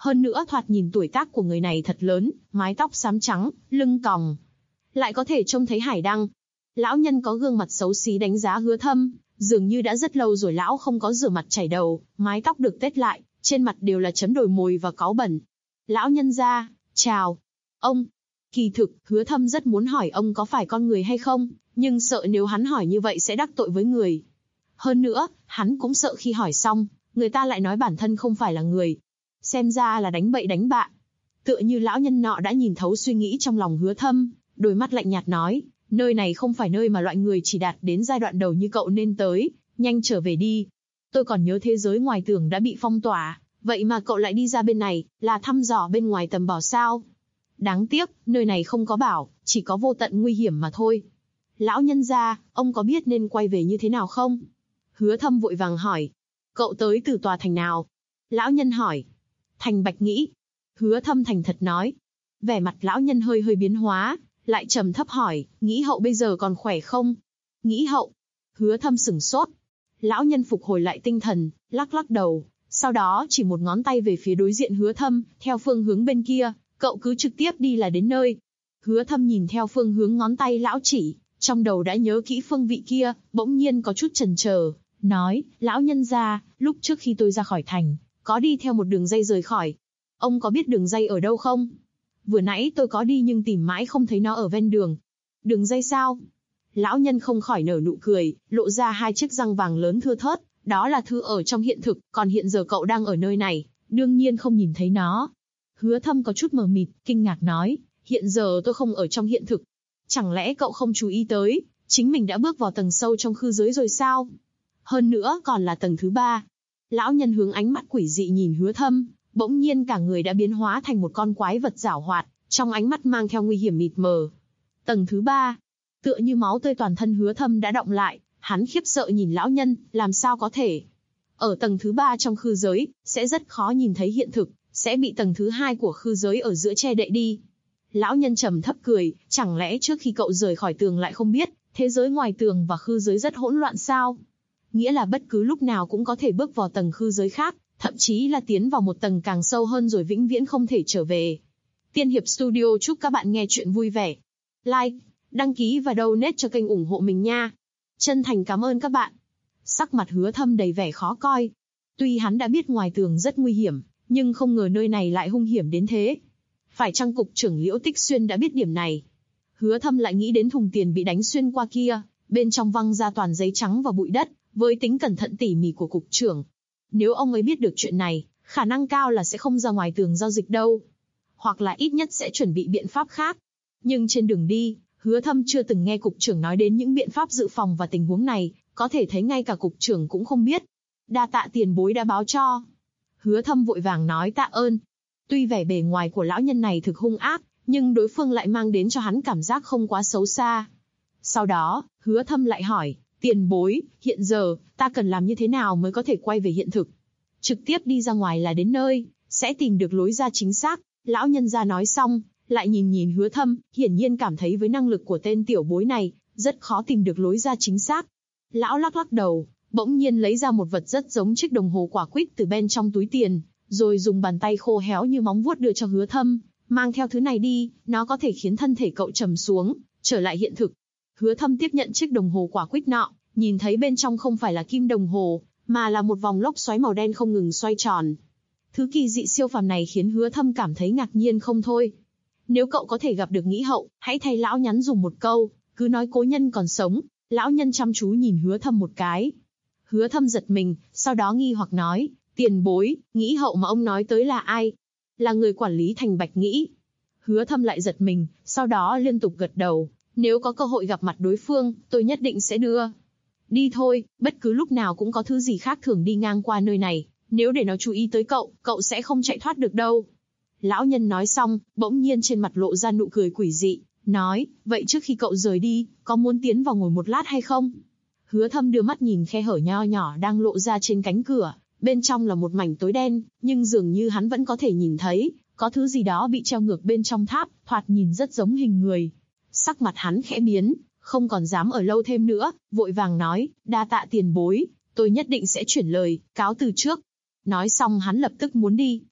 Hơn nữa thoạt nhìn tuổi tác của người này thật lớn, mái tóc xám trắng, lưng còng. Lại có thể trông thấy hải đăng. Lão nhân có gương mặt xấu xí đánh giá Hứa Thâm, dường như đã rất lâu rồi lão không có rửa mặt chải đầu, mái tóc được tết lại, trên mặt đều là chấm đồi mồi và cáu bẩn. Lão nhân gia, chào. Ông. Kỳ thực, Hứa Thâm rất muốn hỏi ông có phải con người hay không, nhưng sợ nếu hắn hỏi như vậy sẽ đắc tội với người. Hơn nữa, hắn cũng sợ khi hỏi xong, người ta lại nói bản thân không phải là người. Xem ra là đánh bậy đánh bạ. Tựa như lão nhân nọ đã nhìn thấu suy nghĩ trong lòng Hứa Thâm, đôi mắt lạnh nhạt nói, nơi này không phải nơi mà loại người chỉ đạt đến giai đoạn đầu như cậu nên tới, nhanh trở về đi. Tôi còn nhớ thế giới ngoài tường đã bị phong tỏa, vậy mà cậu lại đi ra bên này, là thăm dò bên ngoài tầm bảo sao. Đáng tiếc, nơi này không có bảo, chỉ có vô tận nguy hiểm mà thôi. Lão nhân gia, ông có biết nên quay về như thế nào không? Hứa Thâm vội vàng hỏi. Cậu tới từ tòa thành nào? Lão nhân hỏi. Thành Bạch Nghĩ. Hứa Thâm thành thật nói. Vẻ mặt lão nhân hơi hơi biến hóa, lại trầm thấp hỏi, Nghĩ hậu bây giờ còn khỏe không? Nghĩ hậu. Hứa Thâm sửng sốt. Lão nhân phục hồi lại tinh thần, lắc lắc đầu, sau đó chỉ một ngón tay về phía đối diện Hứa Thâm, theo phương hướng bên kia, cậu cứ trực tiếp đi là đến nơi. Hứa Thâm nhìn theo phương hướng ngón tay lão chỉ, trong đầu đã nhớ kỹ phương vị kia, bỗng nhiên có chút chần chờ, nói, lão nhân gia, lúc trước khi tôi ra khỏi thành, có đi theo một đường dây rời khỏi. Ông có biết đường dây ở đâu không? Vừa nãy tôi có đi nhưng tìm mãi không thấy nó ở ven đường. Đường dây sao? Lão nhân không khỏi nở nụ cười, lộ ra hai chiếc răng vàng lớn thưa thớt, đó là thứ ở trong hiện thực, còn hiện giờ cậu đang ở nơi này, đương nhiên không nhìn thấy nó. Hứa Thâm có chút mờ mịt, kinh ngạc nói, hiện giờ tôi không ở trong hiện thực. Chẳng lẽ cậu không chú ý tới, chính mình đã bước vào tầng sâu trong khư giới rồi sao? Hơn nữa còn là tầng thứ 3. Lão nhân hướng ánh mắt quỷ dị nhìn Hứa Thâm, bỗng nhiên cả người đã biến hóa thành một con quái vật giảo hoạt, trong ánh mắt mang theo nguy hiểm mịt mờ. Tầng thứ 3. Tựa như máu tươi toàn thân Hứa Thâm đã động lại, hắn khiếp sợ nhìn lão nhân, làm sao có thể? Ở tầng thứ 3 trong khư giới, sẽ rất khó nhìn thấy hiện thực, sẽ bị tầng thứ 2 của khư giới ở giữa che đậy đi. Lão nhân trầm thấp cười, chẳng lẽ trước khi cậu rời khỏi tường lại không biết, thế giới ngoài tường và khư giới rất hỗn loạn sao? Nghĩa là bất cứ lúc nào cũng có thể bước vào tầng khư giới khác, thậm chí là tiến vào một tầng càng sâu hơn rồi vĩnh viễn không thể trở về. Tiên Hiệp Studio chúc các bạn nghe chuyện vui vẻ. Like, đăng ký và donate cho kênh ủng hộ mình nha. Chân thành cảm ơn các bạn. Sắc mặt Hứa Thâm đầy vẻ khó coi. Tuy hắn đã biết ngoài tường rất nguy hiểm, nhưng không ngờ nơi này lại hung hiểm đến thế. Phải chăng cục trưởng Liễu Tích Xuyên đã biết điểm này? Hứa Thâm lại nghĩ đến thùng tiền bị đánh xuyên qua kia, bên trong văng ra toàn giấy trắng và bụi đất, với tính cẩn thận tỉ mỉ của cục trưởng. Nếu ông ấy biết được chuyện này, khả năng cao là sẽ không ra ngoài tường giao dịch đâu. Hoặc là ít nhất sẽ chuẩn bị biện pháp khác. Nhưng trên đường đi, Hứa Thâm chưa từng nghe cục trưởng nói đến những biện pháp dự phòng và tình huống này, có thể thấy ngay cả cục trưởng cũng không biết. Đa tạ tiền bối đã báo cho. Hứa Thâm vội vàng nói tạ ơn. Tuy vẻ bề ngoài của lão nhân này thực hung ác, nhưng đối phương lại mang đến cho hắn cảm giác không quá xấu xa. Sau đó, Hứa Thâm lại hỏi, tiền bối, hiện giờ, ta cần làm như thế nào mới có thể quay về hiện thực? Trực tiếp đi ra ngoài là đến nơi, sẽ tìm được lối ra chính xác. Lão nhân gia nói xong, lại nhìn Hứa Thâm, hiển nhiên cảm thấy với năng lực của tên tiểu bối này, rất khó tìm được lối ra chính xác. Lão lắc lắc đầu, bỗng nhiên lấy ra một vật rất giống chiếc đồng hồ quả quýt từ bên trong túi tiền, rồi dùng bàn tay khô héo như móng vuốt đưa cho Hứa Thâm, mang theo thứ này đi, nó có thể khiến thân thể cậu trầm xuống, trở lại hiện thực. Hứa Thâm tiếp nhận chiếc đồng hồ quả quýt nọ, nhìn thấy bên trong không phải là kim đồng hồ, mà là một vòng lốc xoáy màu đen không ngừng xoay tròn. Thứ kỳ dị siêu phàm này khiến Hứa Thâm cảm thấy ngạc nhiên không thôi. Nếu cậu có thể gặp được Nghĩ hậu, hãy thay lão nhắn dùng một câu, cứ nói cố nhân còn sống. Lão nhân chăm chú nhìn Hứa Thâm một cái. Hứa Thâm giật mình, sau đó nghi hoặc nói, tiền bối, Nghĩ hậu mà ông nói tới là ai? Là người quản lý thành Bạch Nghĩ. Hứa Thâm lại giật mình, sau đó liên tục gật đầu, nếu có cơ hội gặp mặt đối phương, tôi nhất định sẽ đưa. Đi thôi, bất cứ lúc nào cũng có thứ gì khác thường đi ngang qua nơi này, nếu để nó chú ý tới cậu, cậu sẽ không chạy thoát được đâu. Lão nhân nói xong, bỗng nhiên trên mặt lộ ra nụ cười quỷ dị, nói, vậy trước khi cậu rời đi, có muốn tiến vào ngồi một lát hay không? Hứa Thâm đưa mắt nhìn khe hở nho nhỏ đang lộ ra trên cánh cửa, bên trong là một mảnh tối đen, nhưng dường như hắn vẫn có thể nhìn thấy, có thứ gì đó bị treo ngược bên trong tháp, thoạt nhìn rất giống hình người. Sắc mặt hắn khẽ biến, không còn dám ở lâu thêm nữa, vội vàng nói, đa tạ tiền bối, tôi nhất định sẽ chuyển lời, cáo từ trước. Nói xong hắn lập tức muốn đi,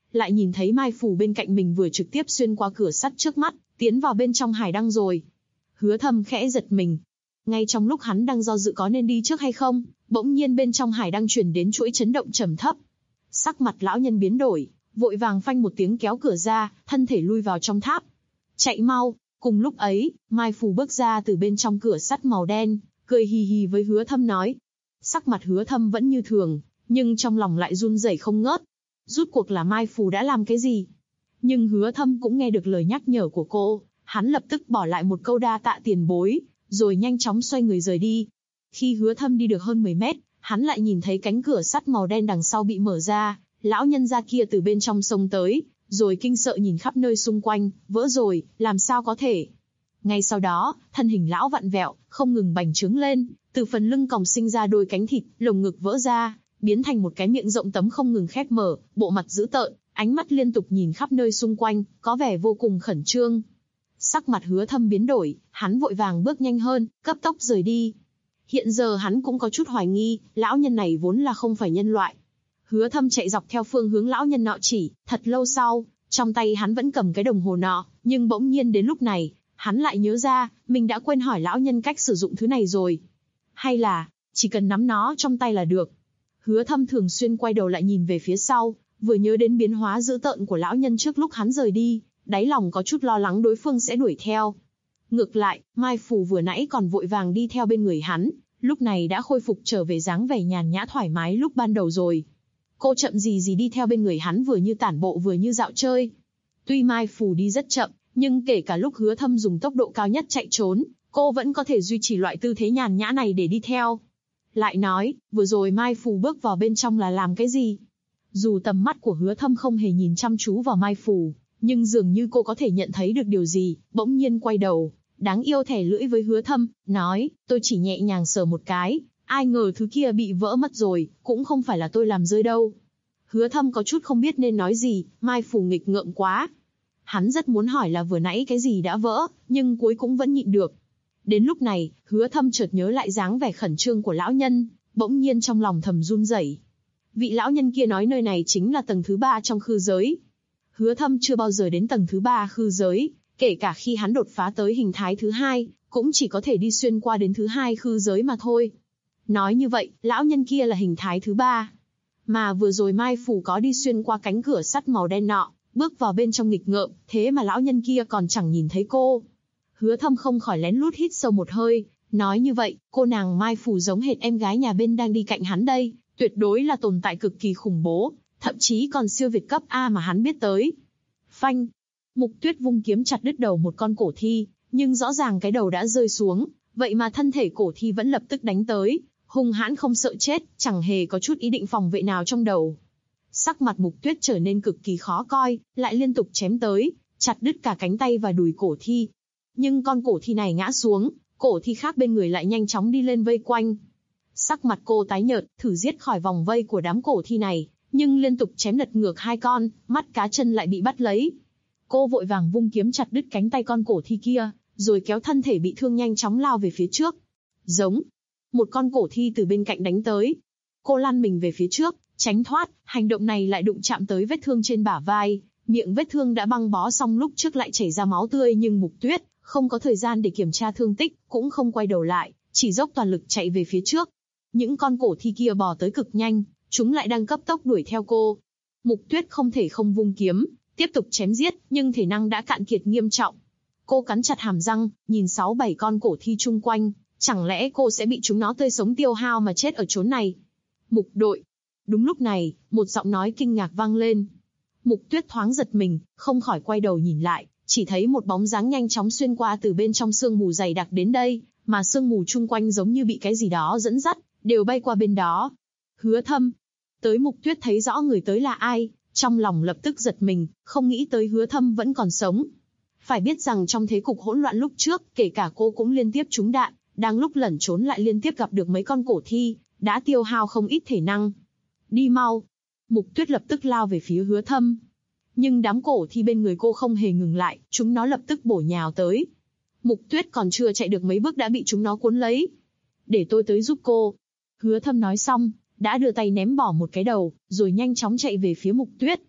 lại nhìn thấy Mai Phù bên cạnh mình vừa trực tiếp xuyên qua cửa sắt trước mắt, tiến vào bên trong hải đăng rồi. Hứa Thâm khẽ giật mình. Ngay trong lúc hắn đang do dự có nên đi trước hay không, bỗng nhiên bên trong hải đăng truyền đến chuỗi chấn động trầm thấp. Sắc mặt lão nhân biến đổi, vội vàng phanh một tiếng kéo cửa ra, thân thể lui vào trong tháp. Chạy mau! Cùng lúc ấy, Mai Phù bước ra từ bên trong cửa sắt màu đen, cười hì hì với Hứa Thâm nói. Sắc mặt Hứa Thâm vẫn như thường, nhưng trong lòng lại run rẩy không ngớt. Rút cuộc là Mai Phù đã làm cái gì? Nhưng Hứa Thâm cũng nghe được lời nhắc nhở của cô, hắn lập tức bỏ lại một câu đa tạ tiền bối, rồi nhanh chóng xoay người rời đi. Khi Hứa Thâm đi được hơn 10 mét, hắn lại nhìn thấy cánh cửa sắt màu đen đằng sau bị mở ra, lão nhân gia kia từ bên trong xông tới, rồi kinh sợ nhìn khắp nơi xung quanh, vỡ rồi, làm sao có thể. Ngay sau đó, thân hình lão vặn vẹo, không ngừng bành trướng lên, từ phần lưng còng sinh ra đôi cánh thịt, lồng ngực vỡ ra, biến thành một cái miệng rộng tấm không ngừng khép mở, bộ mặt dữ tợn, ánh mắt liên tục nhìn khắp nơi xung quanh, có vẻ vô cùng khẩn trương. Sắc mặt Hứa Thâm biến đổi, hắn vội vàng bước nhanh hơn, cấp tốc rời đi. Hiện giờ hắn cũng có chút hoài nghi, lão nhân này vốn là không phải nhân loại. Hứa Thâm chạy dọc theo phương hướng lão nhân nọ chỉ, thật lâu sau, trong tay hắn vẫn cầm cái đồng hồ nọ, nhưng bỗng nhiên đến lúc này, hắn lại nhớ ra, mình đã quên hỏi lão nhân cách sử dụng thứ này rồi. Hay là, chỉ cần nắm nó trong tay là được. Hứa Thâm thường xuyên quay đầu lại nhìn về phía sau, vừa nhớ đến biến hóa dữ tợn của lão nhân trước lúc hắn rời đi, đáy lòng có chút lo lắng đối phương sẽ đuổi theo. Ngược lại, Mai Phù vừa nãy còn vội vàng đi theo bên người hắn, lúc này đã khôi phục trở về dáng vẻ nhàn nhã thoải mái lúc ban đầu rồi. Cô chậm gì đi theo bên người hắn vừa như tản bộ vừa như dạo chơi. Tuy Mai Phù đi rất chậm, nhưng kể cả lúc Hứa Thâm dùng tốc độ cao nhất chạy trốn, cô vẫn có thể duy trì loại tư thế nhàn nhã này để đi theo. Lại nói, vừa rồi Mai Phù bước vào bên trong là làm cái gì? Dù tầm mắt của Hứa Thâm không hề nhìn chăm chú vào Mai Phù, nhưng dường như cô có thể nhận thấy được điều gì, bỗng nhiên quay đầu, đáng yêu thẻ lưỡi với Hứa Thâm, nói, tôi chỉ nhẹ nhàng sờ một cái, ai ngờ thứ kia bị vỡ mất rồi, cũng không phải là tôi làm rơi đâu. Hứa Thâm có chút không biết nên nói gì, Mai Phù nghịch ngợm quá. Hắn rất muốn hỏi là vừa nãy cái gì đã vỡ, nhưng cuối cũng vẫn nhịn được. Đến lúc này, Hứa Thâm chợt nhớ lại dáng vẻ khẩn trương của lão nhân, bỗng nhiên trong lòng thầm run rẩy. Vị lão nhân kia nói nơi này chính là tầng thứ 3 trong khư giới. Hứa Thâm chưa bao giờ đến tầng thứ 3 khư giới, kể cả khi hắn đột phá tới hình thái thứ 2, cũng chỉ có thể đi xuyên qua đến thứ 2 khư giới mà thôi. Nói như vậy, lão nhân kia là hình thái thứ 3. Mà vừa rồi Mai Phù có đi xuyên qua cánh cửa sắt màu đen nọ, bước vào bên trong nghịch ngợm, thế mà lão nhân kia còn chẳng nhìn thấy cô. Hứa Thâm không khỏi lén lút hít sâu một hơi, nói như vậy, cô nàng Mai Phù giống hệt em gái nhà bên đang đi cạnh hắn đây, tuyệt đối là tồn tại cực kỳ khủng bố, thậm chí còn siêu việt cấp A mà hắn biết tới. Phanh! Mục Tuyết vung kiếm chặt đứt đầu một con cổ thi, nhưng rõ ràng cái đầu đã rơi xuống, vậy mà thân thể cổ thi vẫn lập tức đánh tới, hung hãn không sợ chết, chẳng hề có chút ý định phòng vệ nào trong đầu. Sắc mặt Mục Tuyết trở nên cực kỳ khó coi, lại liên tục chém tới, chặt đứt cả cánh tay và đùi cổ thi. Nhưng con cổ thi này ngã xuống, cổ thi khác bên người lại nhanh chóng đi lên vây quanh. Sắc mặt cô tái nhợt, thử giết khỏi vòng vây của đám cổ thi này, nhưng liên tục chém lật ngược hai con, mắt cá chân lại bị bắt lấy. Cô vội vàng vung kiếm chặt đứt cánh tay con cổ thi kia, rồi kéo thân thể bị thương nhanh chóng lao về phía trước. Giống. Một con cổ thi từ bên cạnh đánh tới. Cô lăn mình về phía trước, tránh thoát, hành động này lại đụng chạm tới vết thương trên bả vai. Miệng vết thương đã băng bó xong lúc trước lại chảy ra máu tươi, nhưng Mục Tuyết không có thời gian để kiểm tra thương tích, cũng không quay đầu lại, chỉ dốc toàn lực chạy về phía trước. Những con cổ thi kia bò tới cực nhanh, chúng lại đang cấp tốc đuổi theo cô. Mục Tuyết không thể không vung kiếm, tiếp tục chém giết, nhưng thể năng đã cạn kiệt nghiêm trọng. Cô cắn chặt hàm răng, nhìn 6-7 con cổ thi chung quanh, chẳng lẽ cô sẽ bị chúng nó tươi sống tiêu hao mà chết ở chốn này? Mục đội. Đúng lúc này, một giọng nói kinh ngạc vang lên. Mục Tuyết thoáng giật mình, không khỏi quay đầu nhìn lại, chỉ thấy một bóng dáng nhanh chóng xuyên qua từ bên trong sương mù dày đặc đến đây, mà sương mù chung quanh giống như bị cái gì đó dẫn dắt, đều bay qua bên đó. Hứa Thâm. Tới Mục Tuyết thấy rõ người tới là ai, trong lòng lập tức giật mình, không nghĩ tới Hứa Thâm vẫn còn sống. Phải biết rằng trong thế cục hỗn loạn lúc trước, kể cả cô cũng liên tiếp trúng đạn, đang lúc lẩn trốn lại liên tiếp gặp được mấy con cổ thi, đã tiêu hao không ít thể năng. Đi mau. Mục Tuyết lập tức lao về phía Hứa Thâm. Nhưng đám cổ thi bên người cô không hề ngừng lại, chúng nó lập tức bổ nhào tới. Mục Tuyết còn chưa chạy được mấy bước đã bị chúng nó cuốn lấy. Để tôi tới giúp cô. Hứa Thâm nói xong, đã đưa tay ném bỏ một cái đầu, rồi nhanh chóng chạy về phía Mục Tuyết.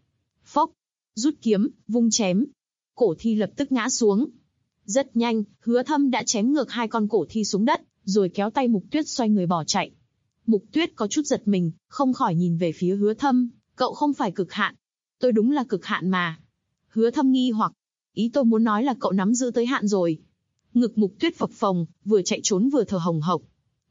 Phốc, rút kiếm, vung chém. Cổ thi lập tức ngã xuống. Rất nhanh, Hứa Thâm đã chém ngược 2 con cổ thi xuống đất, rồi kéo tay Mục Tuyết xoay người bỏ chạy. Mục Tuyết có chút giật mình, không khỏi nhìn về phía Hứa Thâm, cậu không phải cực hạn. Tôi đúng là cực hạn mà. Hứa Thâm nghi hoặc, ý tôi muốn nói là cậu nắm giữ tới hạn rồi. Ngực Mục Tuyết phập phồng, vừa chạy trốn vừa thở hồng hộc.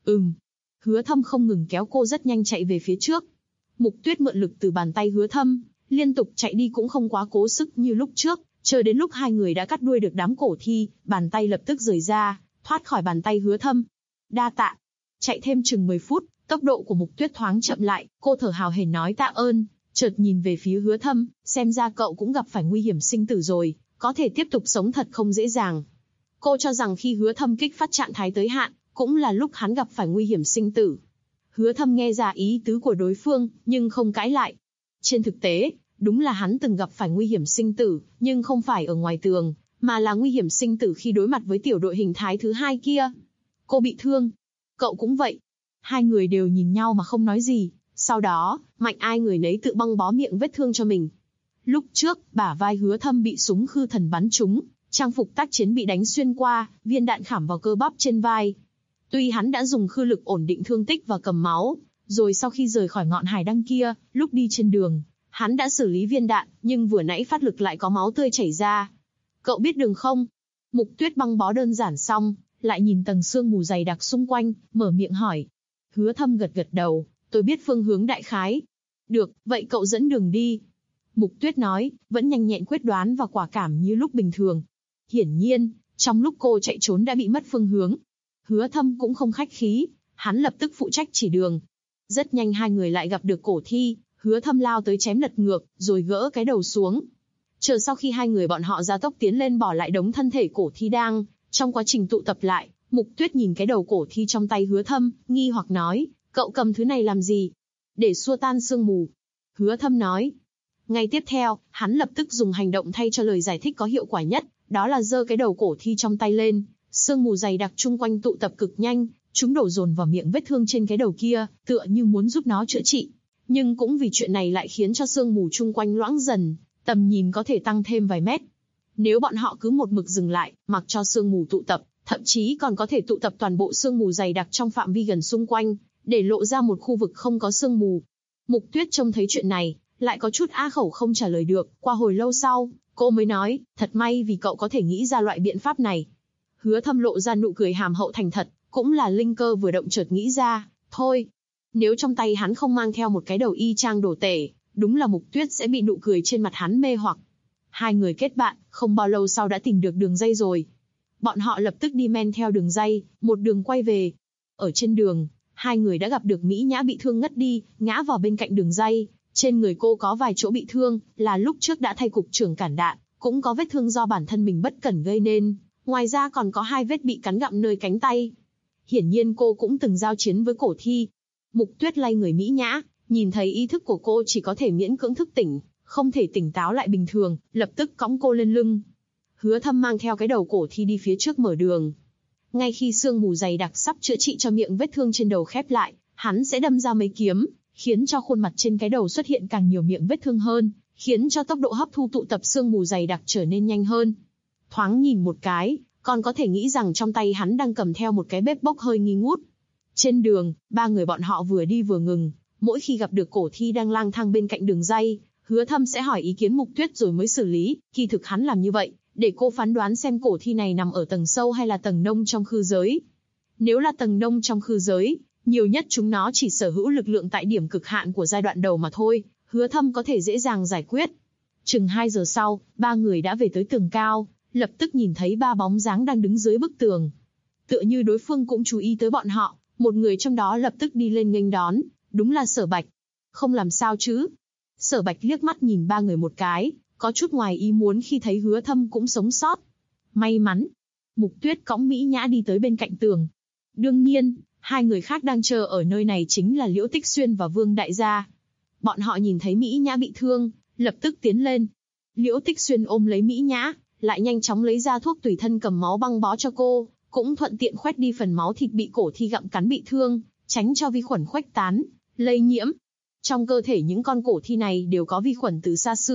Hứa Thâm không ngừng kéo cô rất nhanh chạy về phía trước. Mục Tuyết mượn lực từ bàn tay Hứa Thâm, liên tục chạy đi cũng không quá cố sức như lúc trước, chờ đến lúc 2 người đã cắt đuôi được đám cổ thi, bàn tay lập tức rời ra, thoát khỏi bàn tay Hứa Thâm. Đa tạ. Chạy thêm chừng 10 phút, tốc độ của Mục Tuyết thoáng chậm lại, cô thở hào hển nói tạ ơn, chợt nhìn về phía Hứa Thâm, xem ra cậu cũng gặp phải nguy hiểm sinh tử rồi, có thể tiếp tục sống thật không dễ dàng. Cô cho rằng khi Hứa Thâm kích phát trạng thái tới hạn, cũng là lúc hắn gặp phải nguy hiểm sinh tử. Hứa Thâm nghe ra ý tứ của đối phương, nhưng không cãi lại. Trên thực tế, đúng là hắn từng gặp phải nguy hiểm sinh tử, nhưng không phải ở ngoài tường, mà là nguy hiểm sinh tử khi đối mặt với tiểu đội hình thái thứ 2 kia. Cô bị thương. Cậu cũng vậy. 2 người đều nhìn nhau mà không nói gì, sau đó, mạnh ai người nấy tự băng bó miệng vết thương cho mình. Lúc trước, bả vai Hứa Thâm bị súng khư thần bắn trúng, trang phục tác chiến bị đánh xuyên qua, viên đạn khảm vào cơ bắp trên vai. Tuy hắn đã dùng khư lực ổn định thương tích và cầm máu, rồi sau khi rời khỏi ngọn hải đăng kia, lúc đi trên đường, hắn đã xử lý viên đạn, nhưng vừa nãy phát lực lại có máu tươi chảy ra. Cậu biết đường không? Mục Tuyết băng bó đơn giản xong, lại nhìn tầng sương mù dày đặc xung quanh, mở miệng hỏi. Hứa Thâm gật gật đầu, tôi biết phương hướng đại khái. Được, vậy cậu dẫn đường đi. Mục Tuyết nói, vẫn nhanh nhẹn quyết đoán và quả cảm như lúc bình thường. Hiển nhiên, trong lúc cô chạy trốn đã bị mất phương hướng. Hứa Thâm cũng không khách khí, hắn lập tức phụ trách chỉ đường. Rất nhanh 2 người lại gặp được cổ thi, Hứa Thâm lao tới chém lật ngược, rồi gỡ cái đầu xuống. Chờ sau khi 2 người bọn họ ra tốc tiến lên bỏ lại đống thân thể cổ thi đang trong quá trình tụ tập lại, Mục Tuyết nhìn cái đầu cổ thi trong tay Hứa Thâm, nghi hoặc nói, cậu cầm thứ này làm gì? Để xua tan sương mù. Hứa Thâm nói. Ngay tiếp theo, hắn lập tức dùng hành động thay cho lời giải thích có hiệu quả nhất, đó là giơ cái đầu cổ thi trong tay lên. Sương mù dày đặc chung quanh tụ tập cực nhanh, chúng đổ dồn vào miệng vết thương trên cái đầu kia, tựa như muốn giúp nó chữa trị. Nhưng cũng vì chuyện này lại khiến cho sương mù chung quanh loãng dần, tầm nhìn có thể tăng thêm vài mét. Nếu bọn họ cứ một mực dừng lại, mặc cho sương mù tụ tập, thậm chí còn có thể tụ tập toàn bộ sương mù dày đặc trong phạm vi gần xung quanh, để lộ ra một khu vực không có sương mù. Mục Tuyết trông thấy chuyện này, lại có chút á khẩu không trả lời được, qua hồi lâu sau, cô mới nói, thật may vì cậu có thể nghĩ ra loại biện pháp này. Hứa Thâm lộ ra nụ cười hàm hậu thành thật, cũng là linh cơ vừa động chợt nghĩ ra, thôi. Nếu trong tay hắn không mang theo một cái đầu y chang đồ tể, đúng là Mục Tuyết sẽ bị nụ cười trên mặt hắn mê hoặc. 2 người kết bạn, không bao lâu sau đã tìm được đường dây rồi. Bọn họ lập tức đi men theo đường dây, một đường quay về. Ở trên đường, 2 người đã gặp được Mỹ Nhã bị thương ngất đi, ngã vào bên cạnh đường dây. Trên người cô có vài chỗ bị thương, là lúc trước đã thay cục trưởng cản đạn, cũng có vết thương do bản thân mình bất cẩn gây nên. Ngoài ra còn có 2 vết bị cắn gặm nơi cánh tay. Hiển nhiên cô cũng từng giao chiến với cổ thi. Mục Tuyết lay người Mỹ Nhã, nhìn thấy ý thức của cô chỉ có thể miễn cưỡng thức tỉnh, không thể tỉnh táo lại bình thường, lập tức cõng cô lên lưng. Hứa Thâm mang theo cái đầu cổ thi đi phía trước mở đường. Ngay khi sương mù dày đặc sắp chữa trị cho miệng vết thương trên đầu khép lại, hắn sẽ đâm ra mấy kiếm, khiến cho khuôn mặt trên cái đầu xuất hiện càng nhiều miệng vết thương hơn, khiến cho tốc độ hấp thu tụ tập sương mù dày đặc trở nên nhanh hơn. Thoáng nhìn một cái, còn có thể nghĩ rằng trong tay hắn đang cầm theo một cái bếp bốc hơi nghi ngút. Trên đường, 3 người bọn họ vừa đi vừa ngừng, mỗi khi gặp được cổ thi đang lang thang bên cạnh đường dây, Hứa Thâm sẽ hỏi ý kiến Mục Tuyết rồi mới xử lý, kỳ thực hắn làm như vậy, để cô phán đoán xem cổ thi này nằm ở tầng sâu hay là tầng nông trong khư giới. Nếu là tầng nông trong khư giới, nhiều nhất chúng nó chỉ sở hữu lực lượng tại điểm cực hạn của giai đoạn đầu mà thôi, Hứa Thâm có thể dễ dàng giải quyết. Chừng 2 giờ sau, 3 người đã về tới tường cao, lập tức nhìn thấy 3 bóng dáng đang đứng dưới bức tường. Tựa như đối phương cũng chú ý tới bọn họ, một người trong đó lập tức đi lên nghênh đón, đúng là Sở Bạch. Không làm sao chứ? Sở Bạch liếc mắt nhìn 3 người một cái, có chút ngoài ý muốn khi thấy Hứa Thâm cũng sống sót. May mắn. Mục Tuyết cõng Mỹ Nhã đi tới bên cạnh tường. Đương nhiên, 2 người khác đang chờ ở nơi này chính là Liễu Tích Xuyên và Vương Đại Gia. Bọn họ nhìn thấy Mỹ Nhã bị thương, lập tức tiến lên. Liễu Tích Xuyên ôm lấy Mỹ Nhã, lại nhanh chóng lấy ra thuốc tùy thân cầm máu băng bó cho cô, cũng thuận tiện khoét đi phần máu thịt bị cổ thi gặm cắn bị thương, tránh cho vi khuẩn khuếch tán, lây nhiễm. Trong cơ thể những con cổ thi này đều có vi khuẩn từ xa xưa,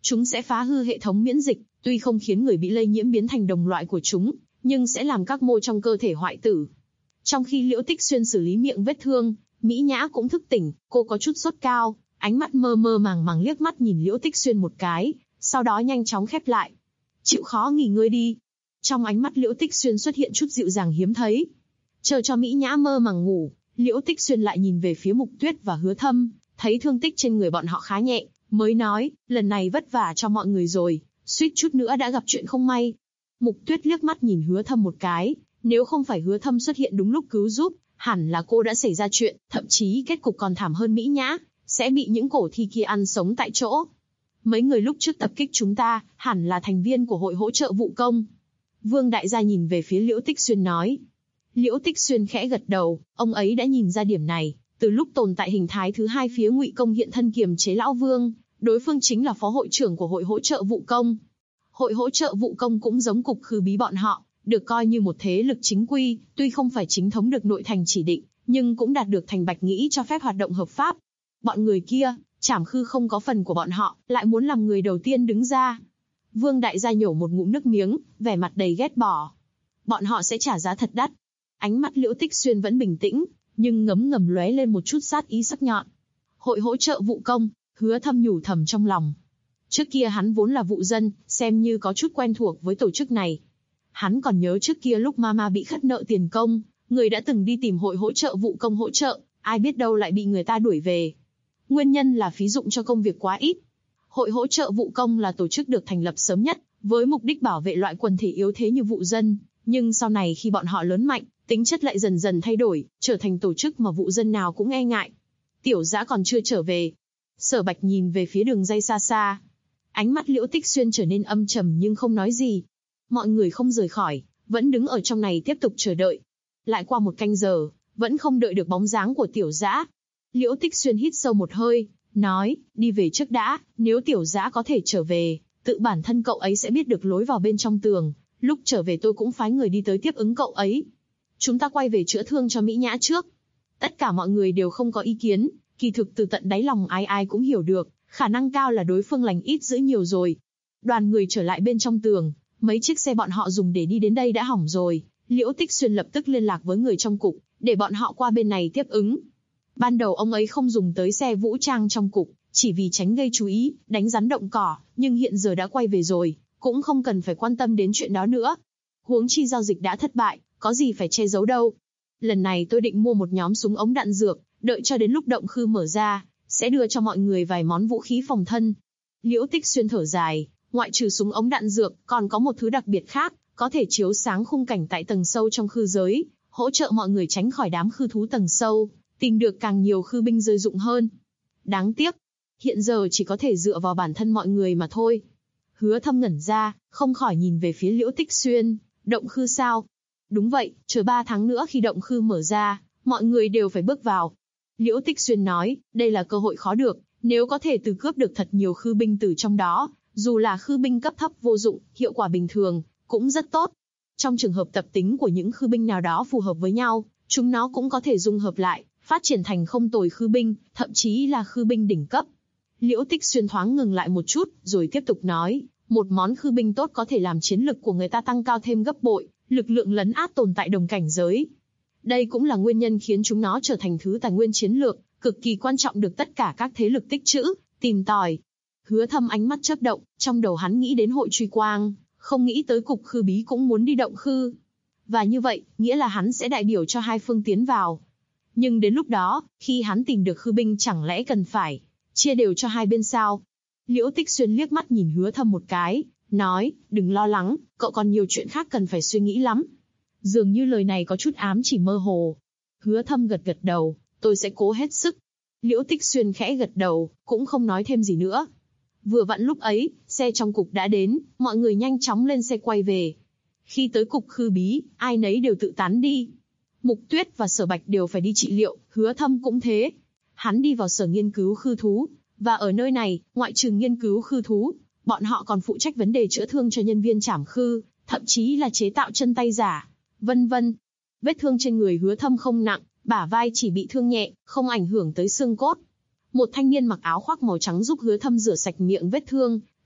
Chúng sẽ phá hư hệ thống miễn dịch, tuy không khiến người bị lây nhiễm biến thành đồng loại của chúng, nhưng sẽ làm các mô trong cơ thể hoại tử. Trong khi Liễu Tích Xuyên xử lý miệng vết thương, Mỹ Nhã cũng thức tỉnh, cô có chút sốt cao, ánh mắt mơ mơ màng màng liếc mắt nhìn Liễu Tích Xuyên một cái, sau đó nhanh chóng khép lại. Chịu khó nghỉ ngơi đi. Trong ánh mắt Liễu Tích Xuyên xuất hiện chút dịu dàng hiếm thấy. Chờ cho Mỹ Nhã mơ màng ngủ, Liễu Tích Xuyên lại nhìn về phía Mục Tuyết và Hứa Thâm, thấy thương tích trên người bọn họ khá nhẹ, mới nói, lần này vất vả cho mọi người rồi, suýt chút nữa đã gặp chuyện không may. Mục Tuyết liếc mắt nhìn Hứa Thâm một cái, nếu không phải Hứa Thâm xuất hiện đúng lúc cứu giúp, hẳn là cô đã xảy ra chuyện, thậm chí kết cục còn thảm hơn Mỹ Nhã, sẽ bị những cổ thi kia ăn sống tại chỗ. Mấy người lúc trước tập kích chúng ta, hẳn là thành viên của hội hỗ trợ vụ công. Vương đại gia nhìn về phía Liễu Tích Xuyên nói. Liễu Tích Xuyên khẽ gật đầu, ông ấy đã nhìn ra điểm này, từ lúc tồn tại hình thái thứ hai phía Ngụy Công hiện thân kiềm chế Lão Vương, đối phương chính là phó hội trưởng của hội hỗ trợ vụ công. Hội hỗ trợ vụ công cũng giống cục khư bí bọn họ, được coi như một thế lực chính quy, tuy không phải chính thống được nội thành chỉ định, nhưng cũng đạt được thành Bạch Nghĩ cho phép hoạt động hợp pháp. Bọn người kia, Trảm Khư không có phần của bọn họ, lại muốn làm người đầu tiên đứng ra. Vương đại gia nhổ một ngụm nước miếng, vẻ mặt đầy ghét bỏ. Bọn họ sẽ trả giá thật đắt. Ánh mắt Liễu Tích Xuyên vẫn bình tĩnh, nhưng ngấm ngầm lóe lên một chút sát ý sắc nhọn. Hội hỗ trợ vụ công, Hứa Thâm nhủ thầm trong lòng. Trước kia hắn vốn là vụ dân, xem như có chút quen thuộc với tổ chức này. Hắn còn nhớ trước kia lúc Mama bị khất nợ tiền công, người đã từng đi tìm hội hỗ trợ vụ công hỗ trợ, ai biết đâu lại bị người ta đuổi về. Nguyên nhân là phí dụng cho công việc quá ít. Hội hỗ trợ vụ công là tổ chức được thành lập sớm nhất, với mục đích bảo vệ loại quần thể yếu thế như vụ dân, nhưng sau này khi bọn họ lớn mạnh, tính chất lại dần dần thay đổi, trở thành tổ chức mà vụ dân nào cũng e ngại. Tiểu Dã còn chưa trở về. Sở Bạch nhìn về phía đường dây xa xa. Ánh mắt Liễu Tích Xuyên trở nên âm trầm nhưng không nói gì. Mọi người không rời khỏi, vẫn đứng ở trong này tiếp tục chờ đợi. Lại qua một canh giờ, vẫn không đợi được bóng dáng của Tiểu Dã. Liễu Tích Xuyên hít sâu một hơi, nói, đi về trước đã, nếu Tiểu Dã có thể trở về, tự bản thân cậu ấy sẽ biết được lối vào bên trong tường, lúc trở về tôi cũng phái người đi tới tiếp ứng cậu ấy. Chúng ta quay về chữa thương cho Mỹ Nhã trước. Tất cả mọi người đều không có ý kiến, kỳ thực từ tận đáy lòng ai ai cũng hiểu được, khả năng cao là đối phương lành ít dữ nhiều rồi. Đoàn người trở lại bên trong tường, mấy chiếc xe bọn họ dùng để đi đến đây đã hỏng rồi, Liễu Tích Xuyên lập tức liên lạc với người trong cục, để bọn họ qua bên này tiếp ứng. Ban đầu ông ấy không dùng tới xe vũ trang trong cục, chỉ vì tránh gây chú ý, đánh rắn động cỏ, nhưng hiện giờ đã quay về rồi, cũng không cần phải quan tâm đến chuyện đó nữa. Huống chi giao dịch đã thất bại, có gì phải che giấu đâu. Lần này tôi định mua một nhóm súng ống đạn dược, đợi cho đến lúc động khư mở ra, sẽ đưa cho mọi người vài món vũ khí phòng thân. Liễu Tích Xuyên thở dài, ngoại trừ súng ống đạn dược, còn có một thứ đặc biệt khác, có thể chiếu sáng khung cảnh tại tầng sâu trong khư giới, hỗ trợ mọi người tránh khỏi đám khư thú tầng sâu, tìm được càng nhiều khư binh rơi dụng hơn. Đáng tiếc, hiện giờ chỉ có thể dựa vào bản thân mọi người mà thôi. Hứa Thâm ngẩn ra, không khỏi nhìn về phía Liễu Tích Xuyên, động khư sao? Đúng vậy, chờ 3 tháng nữa khi động khư mở ra, mọi người đều phải bước vào. Liễu Tích Xuyên nói, đây là cơ hội khó được, nếu có thể từ cướp được thật nhiều khư binh từ trong đó, dù là khư binh cấp thấp vô dụng, hiệu quả bình thường, cũng rất tốt. Trong trường hợp tập tính của những khư binh nào đó phù hợp với nhau, chúng nó cũng có thể dung hợp lại, phát triển thành không tồi khư binh, thậm chí là khư binh đỉnh cấp. Liễu Tích Xuyên thoáng ngừng lại một chút, rồi tiếp tục nói, một món khư binh tốt có thể làm chiến lực của người ta tăng cao thêm gấp bội, lực lượng lấn át tồn tại đồng cảnh giới. Đây cũng là nguyên nhân khiến chúng nó trở thành thứ tài nguyên chiến lược, cực kỳ quan trọng được tất cả các thế lực tích trữ, tìm tòi. Hứa Thâm ánh mắt chớp động, trong đầu hắn nghĩ đến hội truy quang, không nghĩ tới cục khư bí cũng muốn đi động khư. Và như vậy, nghĩa là hắn sẽ đại biểu cho hai phương tiến vào. Nhưng đến lúc đó, khi hắn tìm được khư binh chẳng lẽ cần phải chia đều cho hai bên sao? Liễu Tích Xuyên liếc mắt nhìn Hứa Thâm một cái, nói, đừng lo lắng, cậu còn nhiều chuyện khác cần phải suy nghĩ lắm. Dường như lời này có chút ám chỉ mơ hồ. Hứa Thâm gật gật đầu, tôi sẽ cố hết sức. Liễu Tích Xuyên khẽ gật đầu, cũng không nói thêm gì nữa. Vừa vặn lúc ấy, xe trong cục đã đến, mọi người nhanh chóng lên xe quay về. Khi tới cục khư bí, ai nấy đều tự tán đi. Mục Tuyết và Sở Bạch đều phải đi trị liệu, Hứa Thâm cũng thế. Hắn đi vào sở nghiên cứu khư thú, và ở nơi này, ngoại trừ nghiên cứu khư thú, bọn họ còn phụ trách vấn đề chữa thương cho nhân viên Trảm Khư, thậm chí là chế tạo chân tay giả, vân vân. Vết thương trên người Hứa Thâm không nặng, bả vai chỉ bị thương nhẹ, không ảnh hưởng tới xương cốt. Một thanh niên mặc áo khoác màu trắng giúp Hứa Thâm rửa sạch miệng vết thương,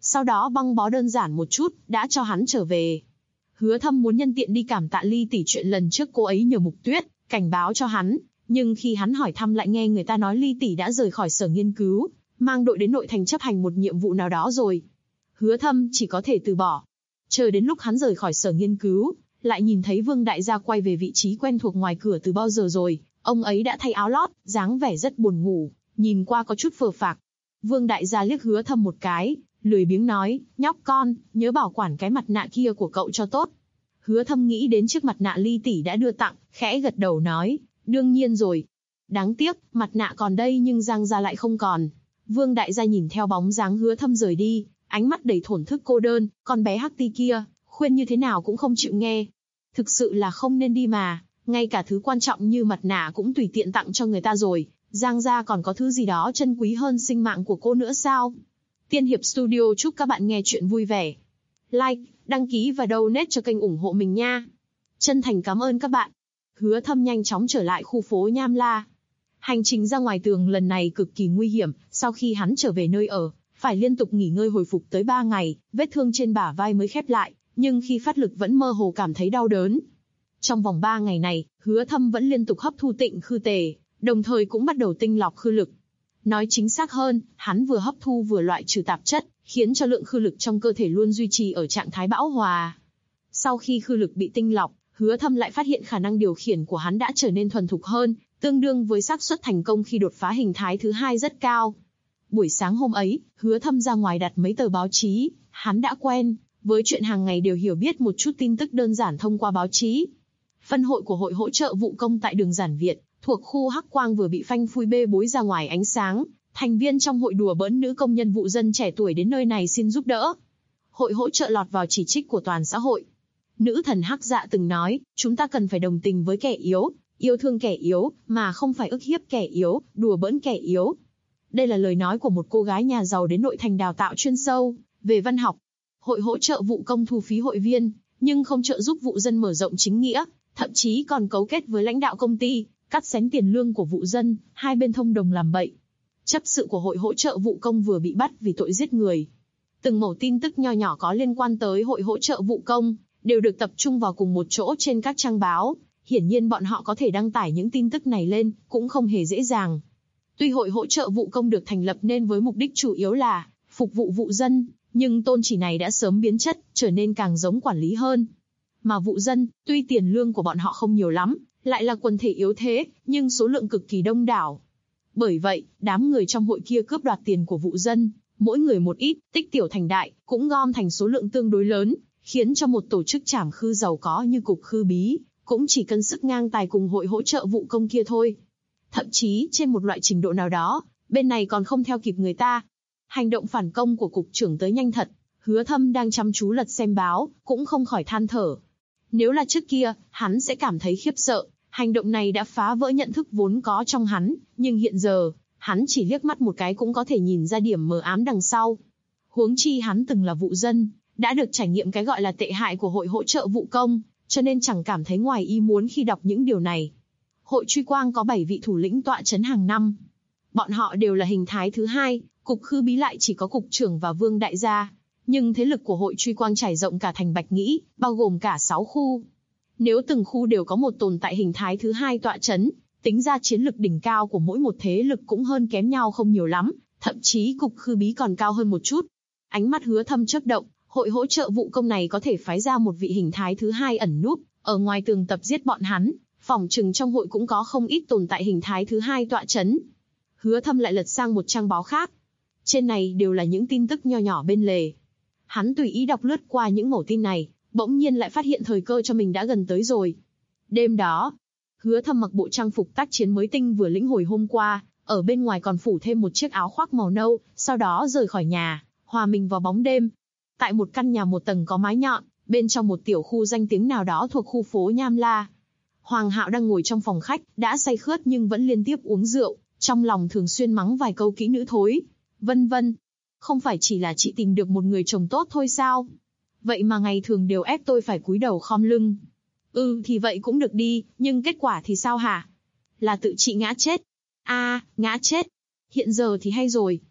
sau đó băng bó đơn giản một chút, đã cho hắn trở về. Hứa Thâm muốn nhân tiện đi cảm tạ Ly tỷ chuyện lần trước cô ấy nhờ Mục Tuyết cảnh báo cho hắn, nhưng khi hắn hỏi thăm lại nghe người ta nói Ly tỷ đã rời khỏi sở nghiên cứu, mang đội đến nội thành chấp hành một nhiệm vụ nào đó rồi. Hứa Thâm chỉ có thể từ bỏ. Chờ đến lúc hắn rời khỏi sở nghiên cứu, lại nhìn thấy Vương đại gia quay về vị trí quen thuộc ngoài cửa từ bao giờ rồi, ông ấy đã thay áo lót, dáng vẻ rất buồn ngủ, nhìn qua có chút phờ phạc. Vương đại gia liếc Hứa Thâm một cái, lười biếng nói, nhóc con, nhớ bảo quản cái mặt nạ kia của cậu cho tốt. Hứa Thâm nghĩ đến chiếc mặt nạ Ly tỷ đã đưa tặng, khẽ gật đầu nói, đương nhiên rồi. Đáng tiếc, mặt nạ còn đây nhưng Giang gia lại không còn. Vương đại gia nhìn theo bóng dáng Hứa Thâm rời đi, ánh mắt đầy thổn thức cô đơn, con bé Hắc Ti kia, khuyên như thế nào cũng không chịu nghe. Thực sự là không nên đi mà, ngay cả thứ quan trọng như mặt nạ cũng tùy tiện tặng cho người ta rồi, Giang gia còn có thứ gì đó chân quý hơn sinh mạng của cô nữa sao? Tiên Hiệp Studio chúc các bạn nghe chuyện vui vẻ. Like, đăng ký và donate cho kênh ủng hộ mình nha. Chân thành cảm ơn các bạn. Hứa Thâm nhanh chóng trở lại khu phố Nham La. Hành trình ra ngoài tường lần này cực kỳ nguy hiểm, sau khi hắn trở về nơi ở, phải liên tục nghỉ ngơi hồi phục tới 3 ngày, vết thương trên bả vai mới khép lại, nhưng khi phát lực vẫn mơ hồ cảm thấy đau đớn. Trong vòng 3 ngày này, Hứa Thâm vẫn liên tục hấp thu tịnh khư tề, đồng thời cũng bắt đầu tinh lọc khư lực. Nói chính xác hơn, hắn vừa hấp thu vừa loại trừ tạp chất, khiến cho lượng khư lực trong cơ thể luôn duy trì ở trạng thái bão hòa. Sau khi khư lực bị tinh lọc, Hứa Thâm lại phát hiện khả năng điều khiển của hắn đã trở nên thuần thục hơn, tương đương với xác suất thành công khi đột phá hình thái thứ 2 rất cao. Buổi sáng hôm ấy, Hứa Thâm ra ngoài đặt mấy tờ báo chí, hắn đã quen với chuyện hàng ngày đều hiểu biết một chút tin tức đơn giản thông qua báo chí. Phân hội của hội hỗ trợ vụ công tại đường Giản Việt, thuộc khu Hắc Quang vừa bị phanh phui bê bối ra ngoài ánh sáng, thành viên trong hội đùa bỡn nữ công nhân vụ dân trẻ tuổi đến nơi này xin giúp đỡ. Hội hỗ trợ lọt vào chỉ trích của toàn xã hội. Nữ thần Hắc Dạ từng nói, chúng ta cần phải đồng tình với kẻ yếu, yêu thương kẻ yếu, mà không phải ức hiếp kẻ yếu, đùa bỡn kẻ yếu. Đây là lời nói của một cô gái nhà giàu đến nội thành đào tạo chuyên sâu về văn học. Hội hỗ trợ vụ công thu phí hội viên, nhưng không trợ giúp vụ dân mở rộng chính nghĩa, thậm chí còn cấu kết với lãnh đạo công ty, cắt xén tiền lương của vụ dân, hai bên thông đồng làm bậy. Chấp sự của hội hỗ trợ vụ công vừa bị bắt vì tội giết người. Từng mẩu tin tức nho nhỏ có liên quan tới hội hỗ trợ vụ công, đều được tập trung vào cùng một chỗ trên các trang báo. Hiển nhiên bọn họ có thể đăng tải những tin tức này lên, cũng không hề dễ dàng. Tuy hội hỗ trợ vụ công được thành lập nên với mục đích chủ yếu là phục vụ vụ dân, nhưng tôn chỉ này đã sớm biến chất, trở nên càng giống quản lý hơn. Mà vụ dân, tuy tiền lương của bọn họ không nhiều lắm, lại là quần thể yếu thế, nhưng số lượng cực kỳ đông đảo. Bởi vậy, đám người trong hội kia cướp đoạt tiền của vụ dân, mỗi người một ít, tích tiểu thành đại, cũng gom thành số lượng tương đối lớn, khiến cho một tổ chức trảm khư giàu có như cục khư bí, cũng chỉ cân sức ngang tài cùng hội hỗ trợ vụ công kia thôi. Thậm chí, trên một loại trình độ nào đó, bên này còn không theo kịp người ta. Hành động phản công của cục trưởng tới nhanh thật, Hứa Thâm đang chăm chú lật xem báo, cũng không khỏi than thở. Nếu là trước kia, hắn sẽ cảm thấy khiếp sợ, hành động này đã phá vỡ nhận thức vốn có trong hắn, nhưng hiện giờ, hắn chỉ liếc mắt một cái cũng có thể nhìn ra điểm mờ ám đằng sau. Huống chi hắn từng là vụ dân, đã được trải nghiệm cái gọi là tệ hại của hội hỗ trợ vụ công, cho nên chẳng cảm thấy ngoài ý muốn khi đọc những điều này. Hội Truy Quang có 7 vị thủ lĩnh tọa chấn hàng năm. Bọn họ đều là hình thái thứ 2, cục khư bí lại chỉ có cục trưởng và Vương đại gia. Nhưng thế lực của Hội Truy Quang trải rộng cả thành Bạch Nghĩ, bao gồm cả 6 khu. Nếu từng khu đều có một tồn tại hình thái thứ 2 tọa chấn, tính ra chiến lực đỉnh cao của mỗi một thế lực cũng hơn kém nhau không nhiều lắm, thậm chí cục khư bí còn cao hơn một chút. Ánh mắt Hứa Thâm chớp động, hội hỗ trợ vụ công này có thể phái ra một vị hình thái thứ 2 ẩn núp, ở ngoài tường tập giết bọn hắn, phỏng chừng trong hội cũng có không ít tồn tại hình thái thứ 2 tọa chấn. Hứa Thâm lại lật sang một trang báo khác. Trên này đều là những tin tức nho nhỏ bên lề. Hắn tùy ý đọc lướt qua những mẩu tin này, bỗng nhiên lại phát hiện thời cơ cho mình đã gần tới rồi. Đêm đó, Hứa Thâm mặc bộ trang phục tác chiến mới tinh vừa lĩnh hồi hôm qua, ở bên ngoài còn phủ thêm một chiếc áo khoác màu nâu, sau đó rời khỏi nhà, hòa mình vào bóng đêm. Tại một căn nhà một tầng có mái nhọn, bên trong một tiểu khu danh tiếng nào đó thuộc khu phố Nham La. Hoàng Hạo đang ngồi trong phòng khách, đã say khướt nhưng vẫn liên tiếp uống rượu, trong lòng thường xuyên mắng vài câu kỹ nữ thối, vân vân. Không phải chỉ là chị tìm được một người chồng tốt thôi sao? Vậy mà ngày thường đều ép tôi phải cúi đầu khom lưng. Thì vậy cũng được đi, nhưng kết quả thì sao hả? Là tự chị ngã chết. Ngã chết. Hiện giờ thì hay rồi.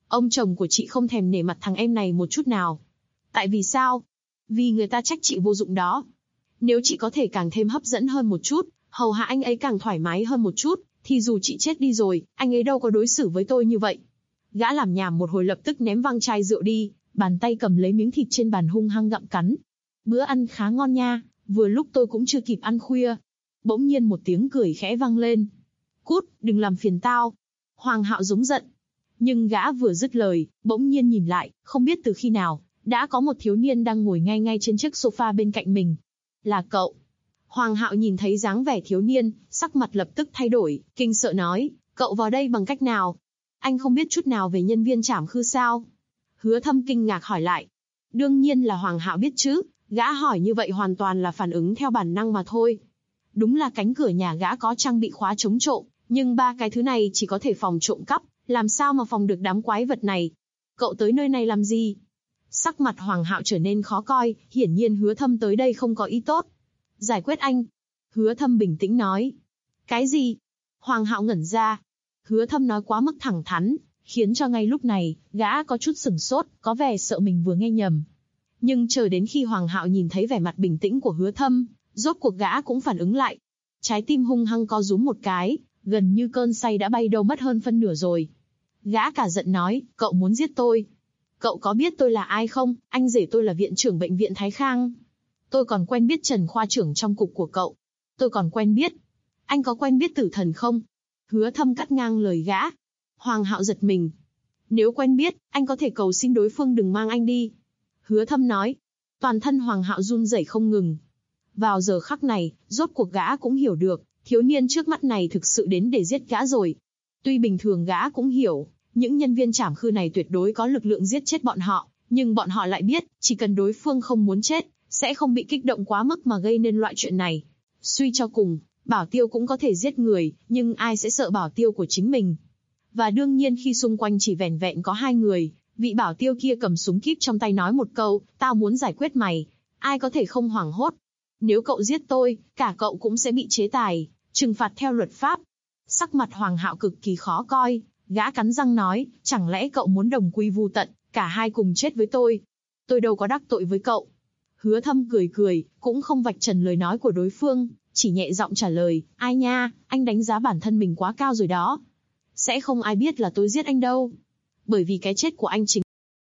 Ông chồng của chị không thèm nể mặt thằng em này một chút nào. Tại vì sao? Vì người ta trách chị vô dụng đó. Nếu chị có thể càng thêm hấp dẫn hơn một chút, hầu hạ anh ấy càng thoải mái hơn một chút, thì dù chị chết đi rồi, anh ấy đâu có đối xử với tôi như vậy. Gã làm nhảm một hồi lập tức ném văng chai rượu đi, bàn tay cầm lấy miếng thịt trên bàn hung hăng gặm cắn. Bữa ăn khá ngon nha, vừa lúc tôi cũng chưa kịp ăn khuya. Bỗng nhiên một tiếng cười khẽ vang lên. Cút, đừng làm phiền tao. Hoàng Hạo giống giận. Nhưng gã vừa dứt lời, bỗng nhiên nhìn lại, không biết từ khi nào, đã có một thiếu niên đang ngồi ngay ngay trên chiếc sofa bên cạnh mình. Là cậu. Hoàng Hạo nhìn thấy dáng vẻ thiếu niên, sắc mặt lập tức thay đổi, kinh sợ nói, cậu vào đây bằng cách nào? Anh không biết chút nào về nhân viên trảm khư sao? Hứa Thâm kinh ngạc hỏi lại. Đương nhiên là Hoàng Hạo biết chứ, gã hỏi như vậy hoàn toàn là phản ứng theo bản năng mà thôi. Đúng là cánh cửa nhà gã có trang bị khóa chống trộm, nhưng ba cái thứ này chỉ có thể phòng trộm cắp, làm sao mà phòng được đám quái vật này? Cậu tới nơi này làm gì? Sắc mặt Hoàng Hạo trở nên khó coi, hiển nhiên Hứa Thâm tới đây không có ý tốt. Giải quyết anh. Hứa Thâm bình tĩnh nói. Cái gì? Hoàng Hạo ngẩn ra. Hứa Thâm nói quá mức thẳng thắn, khiến cho ngay lúc này, gã có chút sửng sốt, có vẻ sợ mình vừa nghe nhầm. Nhưng chờ đến khi Hoàng Hạo nhìn thấy vẻ mặt bình tĩnh của Hứa Thâm, rốt cuộc gã cũng phản ứng lại. Trái tim hung hăng co rúm một cái, gần như cơn say đã bay đâu mất hơn phân nửa rồi. Gã cả giận nói, cậu muốn giết tôi. Cậu có biết tôi là ai không? Anh rể tôi là viện trưởng bệnh viện Thái Khang. Tôi còn quen biết Trần khoa trưởng trong cục của cậu. Tôi còn quen biết. Anh có quen biết Tử Thần không? Hứa Thâm cắt ngang lời gã. Hoàng Hạo giật mình. Nếu quen biết, anh có thể cầu xin đối phương đừng mang anh đi. Hứa Thâm nói. Toàn thân Hoàng Hạo run rẩy không ngừng. Vào giờ khắc này, rốt cuộc gã cũng hiểu được, thiếu niên trước mắt này thực sự đến để giết gã rồi. Tuy bình thường gã cũng hiểu, những nhân viên trảm khư này tuyệt đối có lực lượng giết chết bọn họ, nhưng bọn họ lại biết, chỉ cần đối phương không muốn chết, sẽ không bị kích động quá mức mà gây nên loại chuyện này. Suy cho cùng, Bảo Tiêu cũng có thể giết người, nhưng ai sẽ sợ Bảo Tiêu của chính mình? Và đương nhiên khi xung quanh chỉ vẻn vẹn có hai người, vị Bảo Tiêu kia cầm súng kíp trong tay nói một câu, tao muốn giải quyết mày, ai có thể không hoảng hốt? Nếu cậu giết tôi, cả cậu cũng sẽ bị chế tài, trừng phạt theo luật pháp. Sắc mặt Hoàng Hạo cực kỳ khó coi, gã cắn răng nói, chẳng lẽ cậu muốn đồng quy vu tận, cả hai cùng chết với tôi? Tôi đâu có đắc tội với cậu. Hứa Thâm cười cười, cũng không vạch trần lời nói của đối phương, chỉ nhẹ giọng trả lời, ai nha, anh đánh giá bản thân mình quá cao rồi đó. Sẽ không ai biết là tôi giết anh đâu. Bởi vì cái chết của anh chính.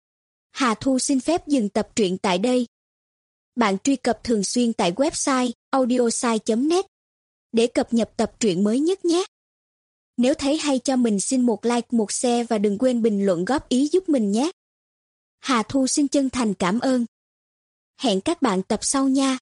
Hà Thu xin phép dừng tập truyện tại đây. Bạn truy cập thường xuyên tại website audiosai.net để cập nhật tập truyện mới nhất nhé. Nếu thấy hay cho mình xin một like, một share và đừng quên bình luận góp ý giúp mình nhé. Hà Thu xin chân thành cảm ơn. Hẹn các bạn tập sau nha.